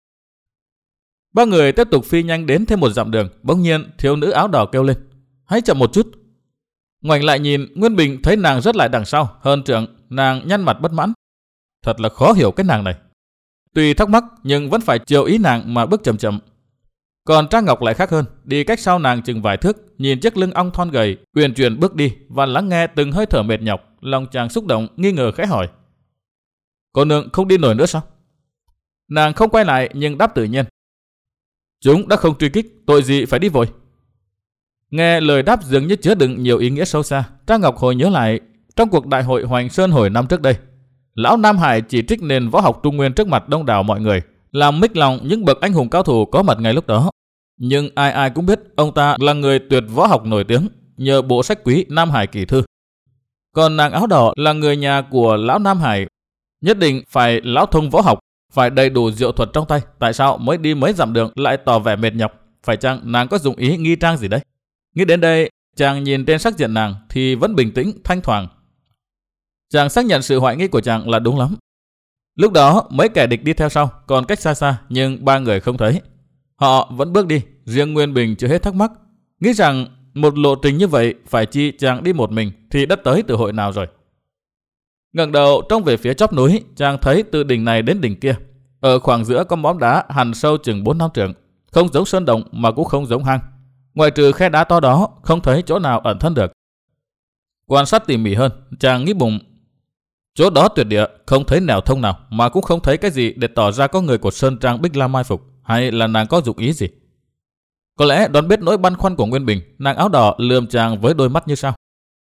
S1: Ba người tiếp tục phi nhanh đến thêm một dặm đường, bỗng nhiên thiếu nữ áo đỏ kêu lên: hãy chậm một chút. Ngoảnh lại nhìn, Nguyên Bình thấy nàng rớt lại đằng sau, hơn trượng. Nàng nhăn mặt bất mãn. Thật là khó hiểu cái nàng này. Tuy thắc mắc nhưng vẫn phải chiều ý nàng mà bước chậm chậm. Còn Trang Ngọc lại khác hơn, đi cách sau nàng chừng vài thước, nhìn chiếc lưng ong thon gầy, uyển chuyển bước đi và lắng nghe từng hơi thở mệt nhọc. Lòng chàng xúc động, nghi ngờ khẽ hỏi: cô nương không đi nổi nữa sao? Nàng không quay lại nhưng đáp tự nhiên: chúng đã không truy kích, tội gì phải đi vội. Nghe lời đáp dường như chứa đựng nhiều ý nghĩa sâu xa, Trang Ngọc hồi nhớ lại trong cuộc đại hội Hoành Sơn hồi năm trước đây, lão Nam Hải chỉ trích nền võ học Trung Nguyên trước mặt đông đảo mọi người, làm mích lòng những bậc anh hùng cao thủ có mặt ngay lúc đó. Nhưng ai ai cũng biết ông ta là người tuyệt võ học nổi tiếng nhờ bộ sách quý Nam Hải Kỳ Thư. Còn nàng áo đỏ là người nhà của lão Nam Hải, nhất định phải lão thông võ học, phải đầy đủ diệu thuật trong tay. Tại sao mới đi mấy dặm đường lại tỏ vẻ mệt nhọc? Phải chăng nàng có dụng ý nghi trang gì đấy? Nghĩ đến đây, chàng nhìn trên sắc diện nàng thì vẫn bình tĩnh, thanh thoảng. Chàng xác nhận sự hoài nghi của chàng là đúng lắm. Lúc đó mấy kẻ địch đi theo sau, còn cách xa xa, nhưng ba người không thấy. Họ vẫn bước đi, riêng Nguyên Bình chưa hết thắc mắc, nghĩ rằng một lộ trình như vậy phải chi chàng đi một mình thì đã tới từ hội nào rồi. Ngẩng đầu trông về phía chóp núi, chàng thấy từ đỉnh này đến đỉnh kia, ở khoảng giữa có móm đá hằn sâu chừng bốn năm trượng, không giống sơn động mà cũng không giống hang. Ngoài trừ khe đá to đó, không thấy chỗ nào ẩn thân được. Quan sát tỉ mỉ hơn, chàng nghĩ bụng, chỗ đó tuyệt địa, không thấy nẻo thông nào, mà cũng không thấy cái gì để tỏ ra có người của Sơn Trang Bích La mai phục, hay là nàng có dụng ý gì. Có lẽ đoán biết nỗi băn khoăn của Nguyên Bình, nàng áo đỏ lườm chàng với đôi mắt như sao.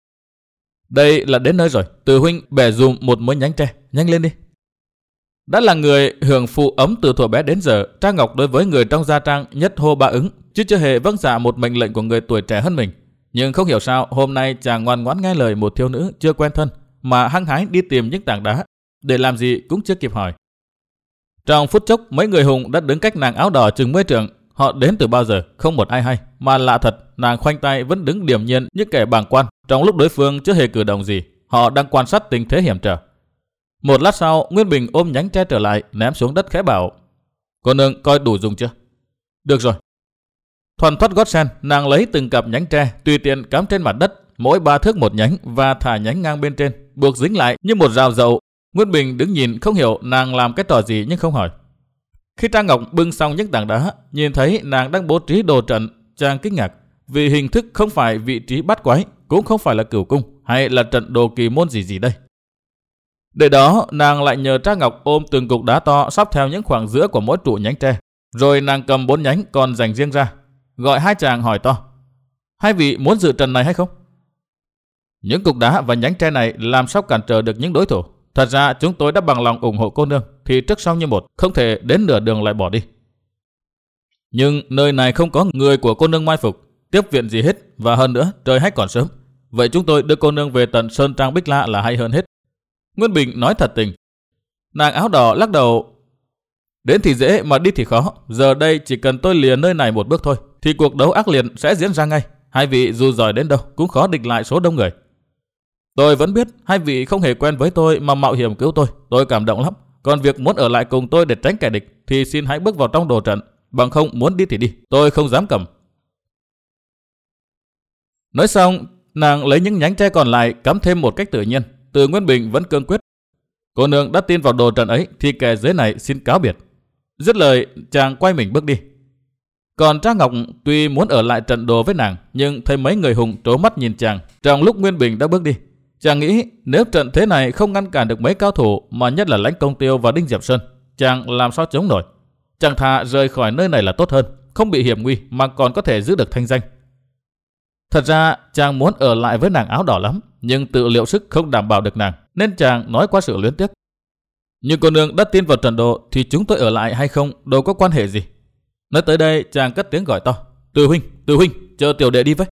S1: Đây là đến nơi rồi, Từ huynh bẻ dùm một mớ nhánh tre, nhanh lên đi. Đã là người hưởng phụ ấm từ thuở bé đến giờ, Trang Ngọc đối với người trong gia trang nhất hô ba ứng, chứ chưa hề vâng dạ một mệnh lệnh của người tuổi trẻ hơn mình. Nhưng không hiểu sao hôm nay chàng ngoan ngoãn nghe lời một thiếu nữ chưa quen thân, mà hăng hái đi tìm những tảng đá, để làm gì cũng chưa kịp hỏi. Trong phút chốc, mấy người hùng đã đứng cách nàng áo đỏ chừng mươi trượng. Họ đến từ bao giờ không một ai hay, mà lạ thật, nàng khoanh tay vẫn đứng điềm nhiên như kẻ bàng quan. Trong lúc đối phương chưa hề cử động gì, họ đang quan sát tình thế hiểm trở. Một lát sau, Nguyên Bình ôm nhánh tre trở lại, ném xuống đất khẽ bảo: "Cô nương coi đủ dùng chưa?" "Được rồi." Thoăn thoắt gót sen, nàng lấy từng cặp nhánh tre tùy tiện cắm trên mặt đất, mỗi ba thước một nhánh, và thả nhánh ngang bên trên, buộc dính lại như một rào dậu. Nguyên Bình đứng nhìn không hiểu nàng làm cái trò gì nhưng không hỏi. Khi Trang Ngọc bưng xong những tảng đá, nhìn thấy nàng đang bố trí đồ trận, chàng kinh ngạc, vì hình thức không phải vị trí bắt quái, cũng không phải là cửu cung hay là trận đồ kỳ môn gì gì đây. Để đó, nàng lại nhờ Trang Ngọc ôm từng cục đá to sắp theo những khoảng giữa của mỗi trụ nhánh tre, rồi nàng cầm bốn nhánh còn dành riêng ra, gọi hai chàng hỏi to: "Hai vị muốn dự trận này hay không?" "Những cục đá và nhánh tre này làm sao cản trở được những đối thủ? Thật ra chúng tôi đã bằng lòng ủng hộ cô nương, thì trước sau như một, không thể đến nửa đường lại bỏ đi. Nhưng nơi này không có người của cô nương mai phục, tiếp viện gì hết, và hơn nữa trời hay còn sớm. Vậy chúng tôi đưa cô nương về tận Sơn Trang Bích La là hay hơn hết." Nguyên Bình nói thật tình. Nàng áo đỏ lắc đầu: "Đến thì dễ mà đi thì khó. Giờ đây chỉ cần tôi lìa nơi này một bước thôi, thì cuộc đấu ác liệt sẽ diễn ra ngay. Hai vị dù giỏi đến đâu cũng khó địch lại số đông người. Tôi vẫn biết hai vị không hề quen với tôi mà mạo hiểm cứu tôi, tôi cảm động lắm. Còn việc muốn ở lại cùng tôi để tránh kẻ địch thì xin hãy bước vào trong đồ trận, bằng không muốn đi thì đi, tôi không dám cầm." Nói xong, nàng lấy những nhánh tre còn lại cắm thêm một cách tự nhiên. Từ Nguyên Bình vẫn cương quyết: "Cô nương đã tin vào đồ trận ấy thì kẻ dưới này xin cáo biệt." Dứt lời, chàng quay mình bước đi. Còn Trang Ngọc tuy muốn ở lại trận đồ với nàng, nhưng thấy mấy người hùng trố mắt nhìn chàng trong lúc Nguyên Bình đã bước đi. Chàng nghĩ nếu trận thế này không ngăn cản được mấy cao thủ, mà nhất là Lãnh Công Tiêu và Đinh Diệp Sơn, chàng làm sao chống nổi. Chàng thà rời khỏi nơi này là tốt hơn, không bị hiểm nguy mà còn có thể giữ được thanh danh. Thật ra chàng muốn ở lại với nàng áo đỏ lắm, nhưng tự liệu sức không đảm bảo được nàng, nên chàng nói qua sự luyến tiếc: "Nhưng cô nương đã tin vào trận đồ thì chúng tôi ở lại hay không đâu có quan hệ gì." Nói tới đây, chàng cất tiếng gọi to: "Từ huynh, Từ huynh, chờ tiểu đệ đi với."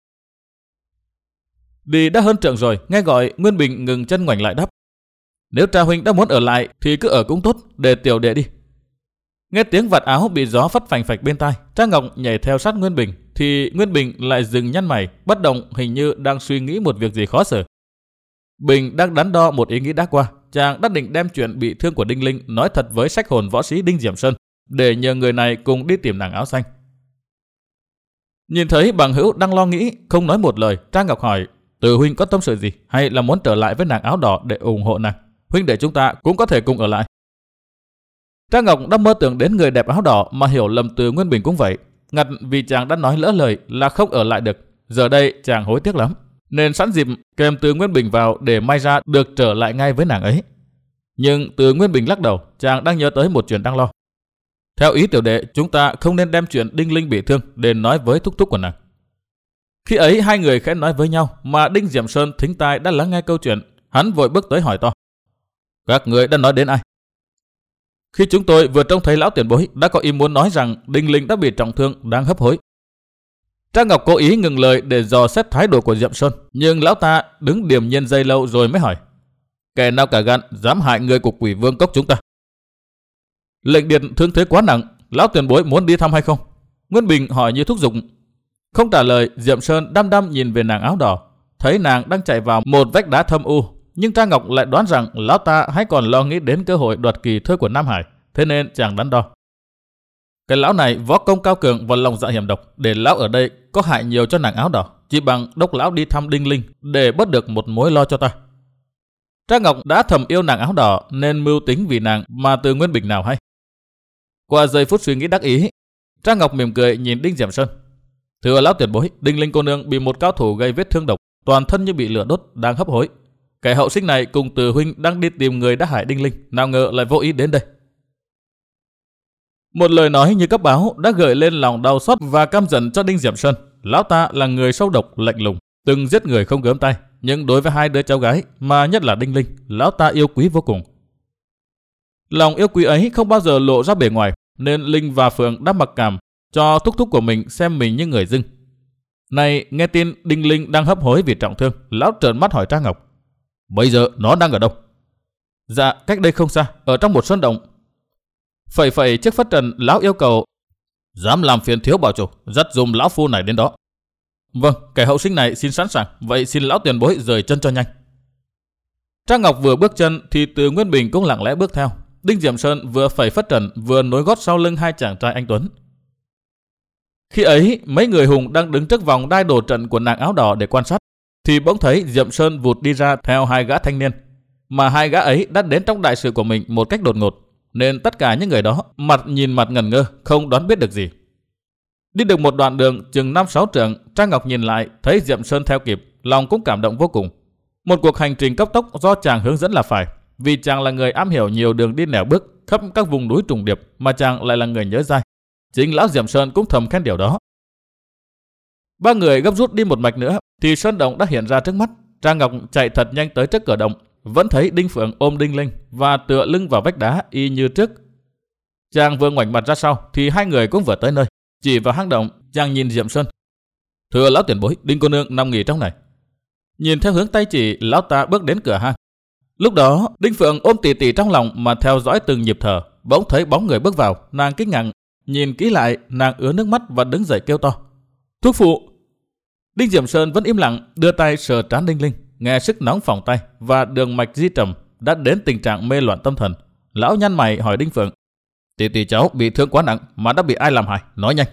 S1: Đi đã hơn trượng rồi, nghe gọi, Nguyên Bình ngừng chân ngoảnh lại đáp: "Nếu Tra huynh đã muốn ở lại thì cứ ở cũng tốt, để tiểu đệ đi." Nghe tiếng vạt áo bị gió phất phành phạch bên tai, Trang Ngọc nhảy theo sát Nguyên Bình, thì Nguyên Bình lại dừng nhăn mày, bất động, hình như đang suy nghĩ một việc gì khó xử. Bình đang đắn đo một ý nghĩ đã qua, chàng đã định đem chuyện bị thương của Đinh Linh nói thật với sách hồn võ sĩ Đinh Diệp Sơn, để nhờ người này cùng đi tìm nàng áo xanh. Nhìn thấy bằng hữu đang lo nghĩ, không nói một lời, Trang Ngọc hỏi: "Từ huynh có tâm sự gì, hay là muốn trở lại với nàng áo đỏ để ủng hộ nàng? Huynh để chúng ta cũng có thể cùng ở lại." Trang Ngọc đã mơ tưởng đến người đẹp áo đỏ mà hiểu lầm Từ Nguyên Bình cũng vậy. Ngặt vì chàng đã nói lỡ lời là không ở lại được. Giờ đây chàng hối tiếc lắm, nên sẵn dịp kèm Từ Nguyên Bình vào để may ra được trở lại ngay với nàng ấy. Nhưng Từ Nguyên Bình lắc đầu, chàng đang nhớ tới một chuyện đang lo. "Theo ý tiểu đệ, chúng ta không nên đem chuyện Đinh Linh bị thương để nói với thúc thúc của nàng." Khi ấy hai người khẽ nói với nhau, mà Đinh Diệp Sơn thính tai đã lắng nghe câu chuyện. Hắn vội bước tới hỏi to: "Các người đã nói đến ai?" "Khi chúng tôi vừa trông thấy lão tiền bối đã có ý muốn nói rằng Đinh Linh đã bị trọng thương, đang hấp hối." Trang Ngọc cố ý ngừng lời để dò xét thái độ của Diệp Sơn, nhưng lão ta đứng điềm nhiên giây lâu rồi mới hỏi: "Kẻ nào cả gan dám hại người của Quỷ Vương Cốc chúng ta?" "Lệnh điệt thương thế quá nặng, lão tiền bối muốn đi thăm hay không?" Nguyên Bình hỏi như thúc giục. Không trả lời, Diệp Sơn đăm đăm nhìn về nàng áo đỏ, thấy nàng đang chạy vào một vách đá thâm u, nhưng Trang Ngọc lại đoán rằng lão ta hay còn lo nghĩ đến cơ hội đoạt kỳ thơ của Nam Hải, thế nên chàng đắn đo. Cái lão này võ công cao cường và lòng dạ hiểm độc, để lão ở đây có hại nhiều cho nàng áo đỏ. chỉ bằng đốc lão đi thăm Đinh Linh để bớt được một mối lo cho ta. Trang Ngọc đã thầm yêu nàng áo đỏ nên mưu tính vì nàng mà Từ Nguyên Bình nào hay. Qua giây phút suy nghĩ đắc ý, Trang Ngọc mỉm cười nhìn Đinh Diệm Sơn. Thưa lão tiền bối, Đinh Linh cô nương bị một cao thủ gây vết thương độc, toàn thân như bị lửa đốt, đang hấp hối. Kẻ hậu sinh này cùng Từ huynh đang đi tìm người đã hại Đinh Linh, nào ngờ lại vô ý đến đây. Một lời nói như cấp báo đã gợi lên lòng đau xót và căm giận cho Đinh Diệm Sơn. Lão ta là người sâu độc, lạnh lùng, từng giết người không gớm tay, nhưng đối với hai đứa cháu gái, mà nhất là Đinh Linh, lão ta yêu quý vô cùng. Lòng yêu quý ấy không bao giờ lộ ra bề ngoài, nên Linh và Phượng đã mặc cảm cho thúc thúc của mình xem mình như người dưng. Này, nghe tin Đinh Linh đang hấp hối vì trọng thương, lão trợn mắt hỏi Trang Ngọc. Bây giờ nó đang ở đâu? Dạ, cách đây không xa, ở trong một sơn động. Phẩy phẩy chiếc phất trần, lão yêu cầu. Dám làm phiền thiếu bảo chủ, dắt dùm lão phu này đến đó. Vâng, kẻ hậu sinh này xin sẵn sàng, vậy xin lão tiền bối rời chân cho nhanh. Trang Ngọc vừa bước chân thì Từ Nguyên Bình cũng lặng lẽ bước theo. Đinh Diệm Sơn vừa phẩy phất trần vừa nối gót sau lưng hai chàng trai anh tuấn. Khi ấy, mấy người hùng đang đứng trước vòng đai đồ trận của nàng áo đỏ để quan sát, thì bỗng thấy Diệm Sơn vụt đi ra theo hai gã thanh niên, mà hai gã ấy đã đến trong đại sự của mình một cách đột ngột, nên tất cả những người đó mặt nhìn mặt ngẩn ngơ, không đoán biết được gì. Đi được một đoạn đường chừng năm sáu trượng, Trang Ngọc nhìn lại thấy Diệm Sơn theo kịp, lòng cũng cảm động vô cùng. Một cuộc hành trình cấp tốc do chàng hướng dẫn là phải, vì chàng là người am hiểu nhiều đường đi nẻo bước khắp các vùng núi trùng điệp, mà chàng lại là người nhớ dai. Chính lão Diệm Sơn cũng thầm khen điều đó. Ba người gấp rút đi một mạch nữa thì sơn động đã hiện ra trước mắt. Trang Ngọc chạy thật nhanh tới trước cửa động, vẫn thấy Đinh Phượng ôm Đinh Linh và tựa lưng vào vách đá y như trước. Chàng vừa ngoảnh mặt ra sau thì hai người cũng vừa tới nơi. Chỉ vào hang động, chàng nhìn Diệm Sơn. Thưa lão tiền bối, Đinh cô nương nằm nghỉ trong này. Nhìn theo hướng tay chỉ, lão ta bước đến cửa hang. Lúc đó Đinh Phượng ôm tỉ tỉ trong lòng mà theo dõi từng nhịp thở. Bỗng thấy bóng người bước vào, nàng kinh ngạc, nhìn kỹ lại, nàng ứa nước mắt và đứng dậy kêu to. Thuốc phụ! Đinh Diệm Sơn vẫn im lặng, đưa tay sờ trán Đinh Linh, nghe sức nóng phỏng tay và đường mạch di trầm đã đến tình trạng mê loạn tâm thần. Lão nhăn mày hỏi Đinh Phượng. Tỷ tỷ cháu bị thương quá nặng mà đã bị ai làm hại, nói nhanh.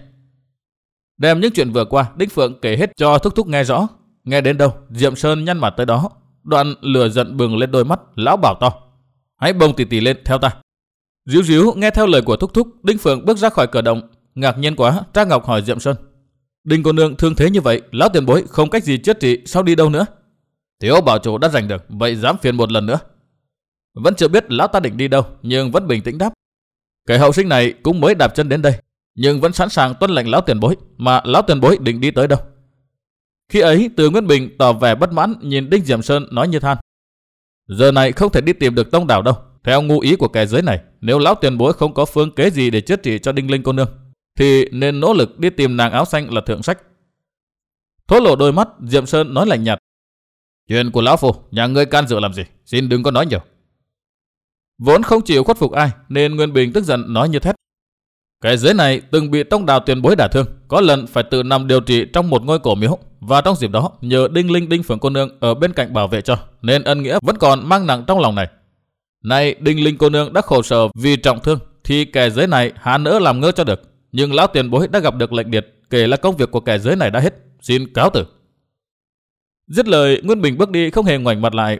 S1: Đem những chuyện vừa qua Đinh Phượng kể hết cho thúc thúc nghe rõ. Nghe đến đâu Diệm Sơn nhăn mặt tới đó, đoạn lửa giận bừng lên đôi mắt. Lão bảo to. Hãy bồng tỷ tỷ lên theo ta. Díu díu nghe theo lời của thúc thúc, Đinh Phượng bước ra khỏi cửa động. Ngạc nhiên quá, Trang Ngọc hỏi Diệm Sơn. Đinh cô nương thương thế như vậy, lão tiền bối không cách gì chữa trị, sao đi đâu nữa? Thiếu bảo chủ đã giành được, vậy dám phiền một lần nữa. Vẫn chưa biết lão ta định đi đâu, nhưng vẫn bình tĩnh đáp. Kẻ hậu sinh này cũng mới đạp chân đến đây, nhưng vẫn sẵn sàng tuân lệnh lão tiền bối. Mà lão tiền bối định đi tới đâu? Khi ấy Từ Nguyên Bình tỏ vẻ bất mãn nhìn Đinh Diệm Sơn nói như than. Giờ này không thể đi tìm được tông đảo đâu. Theo ngu ý của kẻ dưới này, nếu lão tiền bối không có phương kế gì để chữa trị cho Đinh Linh cô nương, thì nên nỗ lực đi tìm nàng áo xanh là thượng sách. Thốt lộ đôi mắt, Diệm Sơn nói lạnh nhạt. Chuyện của lão phu, nhà ngươi can dự làm gì? Xin đừng có nói nhiều. Vốn không chịu khuất phục ai, nên Nguyên Bình tức giận nói như thét. Cái dưới này từng bị tông đào tiền bối đả thương, có lần phải tự nằm điều trị trong một ngôi cổ miếu, và trong dịp đó nhờ Đinh Linh Đinh Phượng cô nương ở bên cạnh bảo vệ cho, nên ân nghĩa vẫn còn mang nặng trong lòng này. Nay Đinh Linh cô nương đã khổ sở vì trọng thương, thì kẻ dưới này há nỡ làm ngơ cho được. Nhưng lão tiền bối đã gặp được lệnh điệt, kể là công việc của kẻ dưới này đã hết, xin cáo từ. Dứt lời, Nguyên Bình bước đi không hề ngoảnh mặt lại.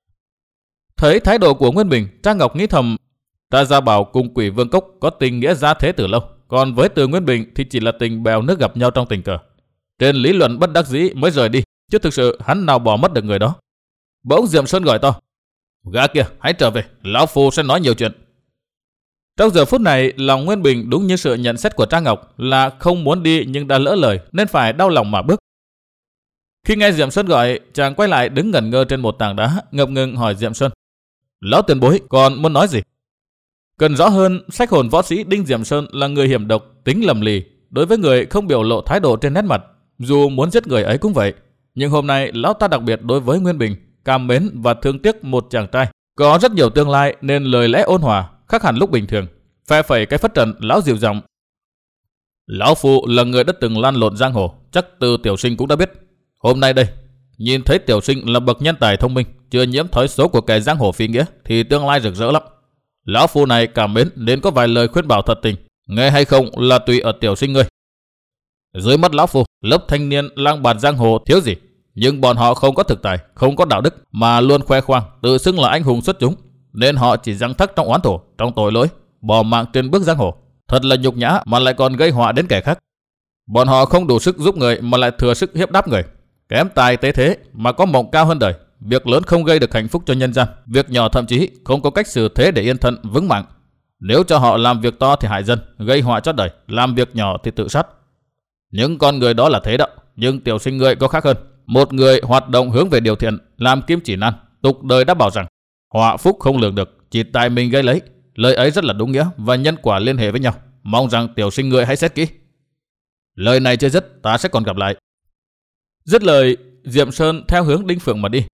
S1: Thấy thái độ của Nguyên Bình, Trang Ngọc nghĩ thầm, ta Gia Bảo cùng Quỷ Vương Cốc có tình nghĩa gia thế từ lâu, còn với Từ Nguyên Bình thì chỉ là tình bèo nước gặp nhau trong tình cờ. Trên lý luận bất đắc dĩ mới rời đi, chứ thực sự hắn nào bỏ mất được người đó. Bỗng Diệm Sơn gọi to. Gã kia, hãy trở về, lão phu sẽ nói nhiều chuyện. Trong giờ phút này, lòng Nguyên Bình đúng như sự nhận xét của Trang Ngọc là không muốn đi nhưng đã lỡ lời nên phải đau lòng mà bước. Khi nghe Diệm Sơn gọi, chàng quay lại đứng ngẩn ngơ trên một tảng đá, ngập ngừng hỏi Diệm Sơn. Lão tiền bối còn muốn nói gì? Cần rõ hơn, sách hồn võ sĩ Đinh Diệm Sơn là người hiểm độc, tính lầm lì, đối với người không biểu lộ thái độ trên nét mặt. Dù muốn giết người ấy cũng vậy. Nhưng hôm nay lão ta đặc biệt đối với Nguyên Bình, cảm mến và thương tiếc một chàng trai có rất nhiều tương lai, nên lời lẽ ôn hòa, khác hẳn lúc bình thường. Phe phẩy cái phất trần, lão dịu giọng. Lão phụ là người đã từng lăn lộn giang hồ, chắc Từ tiểu sinh cũng đã biết. Hôm nay đây, nhìn thấy tiểu sinh là bậc nhân tài thông minh, chưa nhiễm thói xấu của kẻ giang hồ phi nghĩa, thì tương lai rực rỡ lắm. Lão phu này cảm mến nên có vài lời khuyên bảo thật tình, nghe hay không là tùy ở tiểu sinh ngươi. Dưới mắt lão phu, lớp thanh niên lang bạt giang hồ thiếu gì, nhưng bọn họ không có thực tài, không có đạo đức, mà luôn khoe khoang, tự xưng là anh hùng xuất chúng, nên họ chỉ giăng thắc trong oán thù, trong tội lỗi, bỏ mạng trên bước giang hồ. Thật là nhục nhã mà lại còn gây họa đến kẻ khác. Bọn họ không đủ sức giúp người mà lại thừa sức hiếp đáp người, kém tài tế thế mà có mộng cao hơn đời. Việc lớn không gây được hạnh phúc cho nhân gian, việc nhỏ thậm chí không có cách xử thế để yên thân vững mạng. Nếu cho họ làm việc to thì hại dân, gây họa cho đời, làm việc nhỏ thì tự sát. Những con người đó là thế đó, nhưng tiểu sinh ngươi có khác hơn. Một người hoạt động hướng về điều thiện, làm kim chỉ nan, tục đời đã bảo rằng họa phúc không lường được, chỉ tại mình gây lấy. Lời ấy rất là đúng nghĩa và nhân quả liên hệ với nhau. Mong rằng tiểu sinh ngươi hãy xét kỹ. Lời này chưa dứt, ta sẽ còn gặp lại. Dứt lời, Diệm Sơn theo hướng Đinh Phượng mà đi.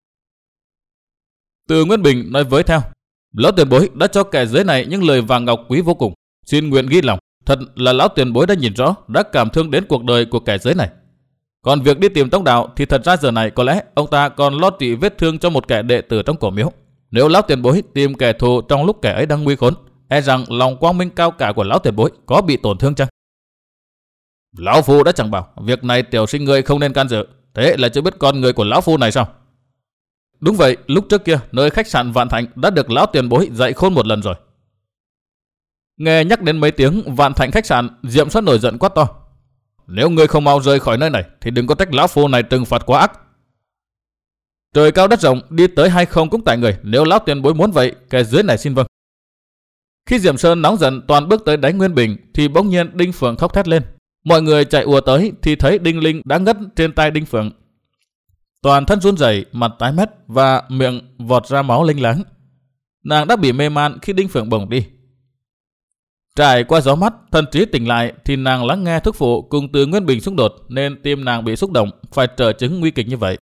S1: Từ Nguyên Bình nói với theo: Lão tiền bối đã cho kẻ dưới này những lời vàng ngọc quý vô cùng, xin nguyện ghi lòng. Thật là lão tiền bối đã nhìn rõ, đã cảm thương đến cuộc đời của kẻ dưới này. Còn việc đi tìm Tống Đạo thì thật ra giờ này có lẽ ông ta còn lo trị vết thương cho một kẻ đệ tử trong cổ miếu. Nếu lão tiền bối tìm kẻ thù trong lúc kẻ ấy đang nguy khốn, e rằng lòng quang minh cao cả của lão tiền bối có bị tổn thương chăng? Lão phu đã chẳng bảo, việc này tiểu sinh ngươi không nên can dự. Thế là chưa biết con người của lão phu này sao? Đúng vậy, lúc trước kia nơi khách sạn Vạn Thạnh đã được lão tiền bối dạy khôn một lần rồi. Nghe nhắc đến mấy tiếng Vạn Thạnh khách sạn, Diệm Sơn nổi giận quát to: Nếu ngươi không mau rời khỏi nơi này thì đừng có trách lão phu này trừng phạt quá ác. Trời cao đất rộng, đi tới hay không cũng tại người, nếu lão tiền bối muốn vậy, kẻ dưới này xin vâng. Khi Diệm Sơn nóng giận toàn bước tới đánh Nguyên Bình thì bỗng nhiên Đinh Phượng khóc thét lên. Mọi người chạy ùa tới thì thấy Đinh Linh đã ngất trên tay Đinh Phượng. Toàn thân run rẩy, mặt tái mét và miệng vọt ra máu lênh láng. Nàng đã bị mê man khi Đinh Phượng bồng đi. Trải qua gió mắt, thần trí tỉnh lại thì nàng lắng nghe thúc phụ cùng Từ Nguyên Bình xung đột nên tim nàng bị xúc động, phải trở chứng nguy kịch như vậy.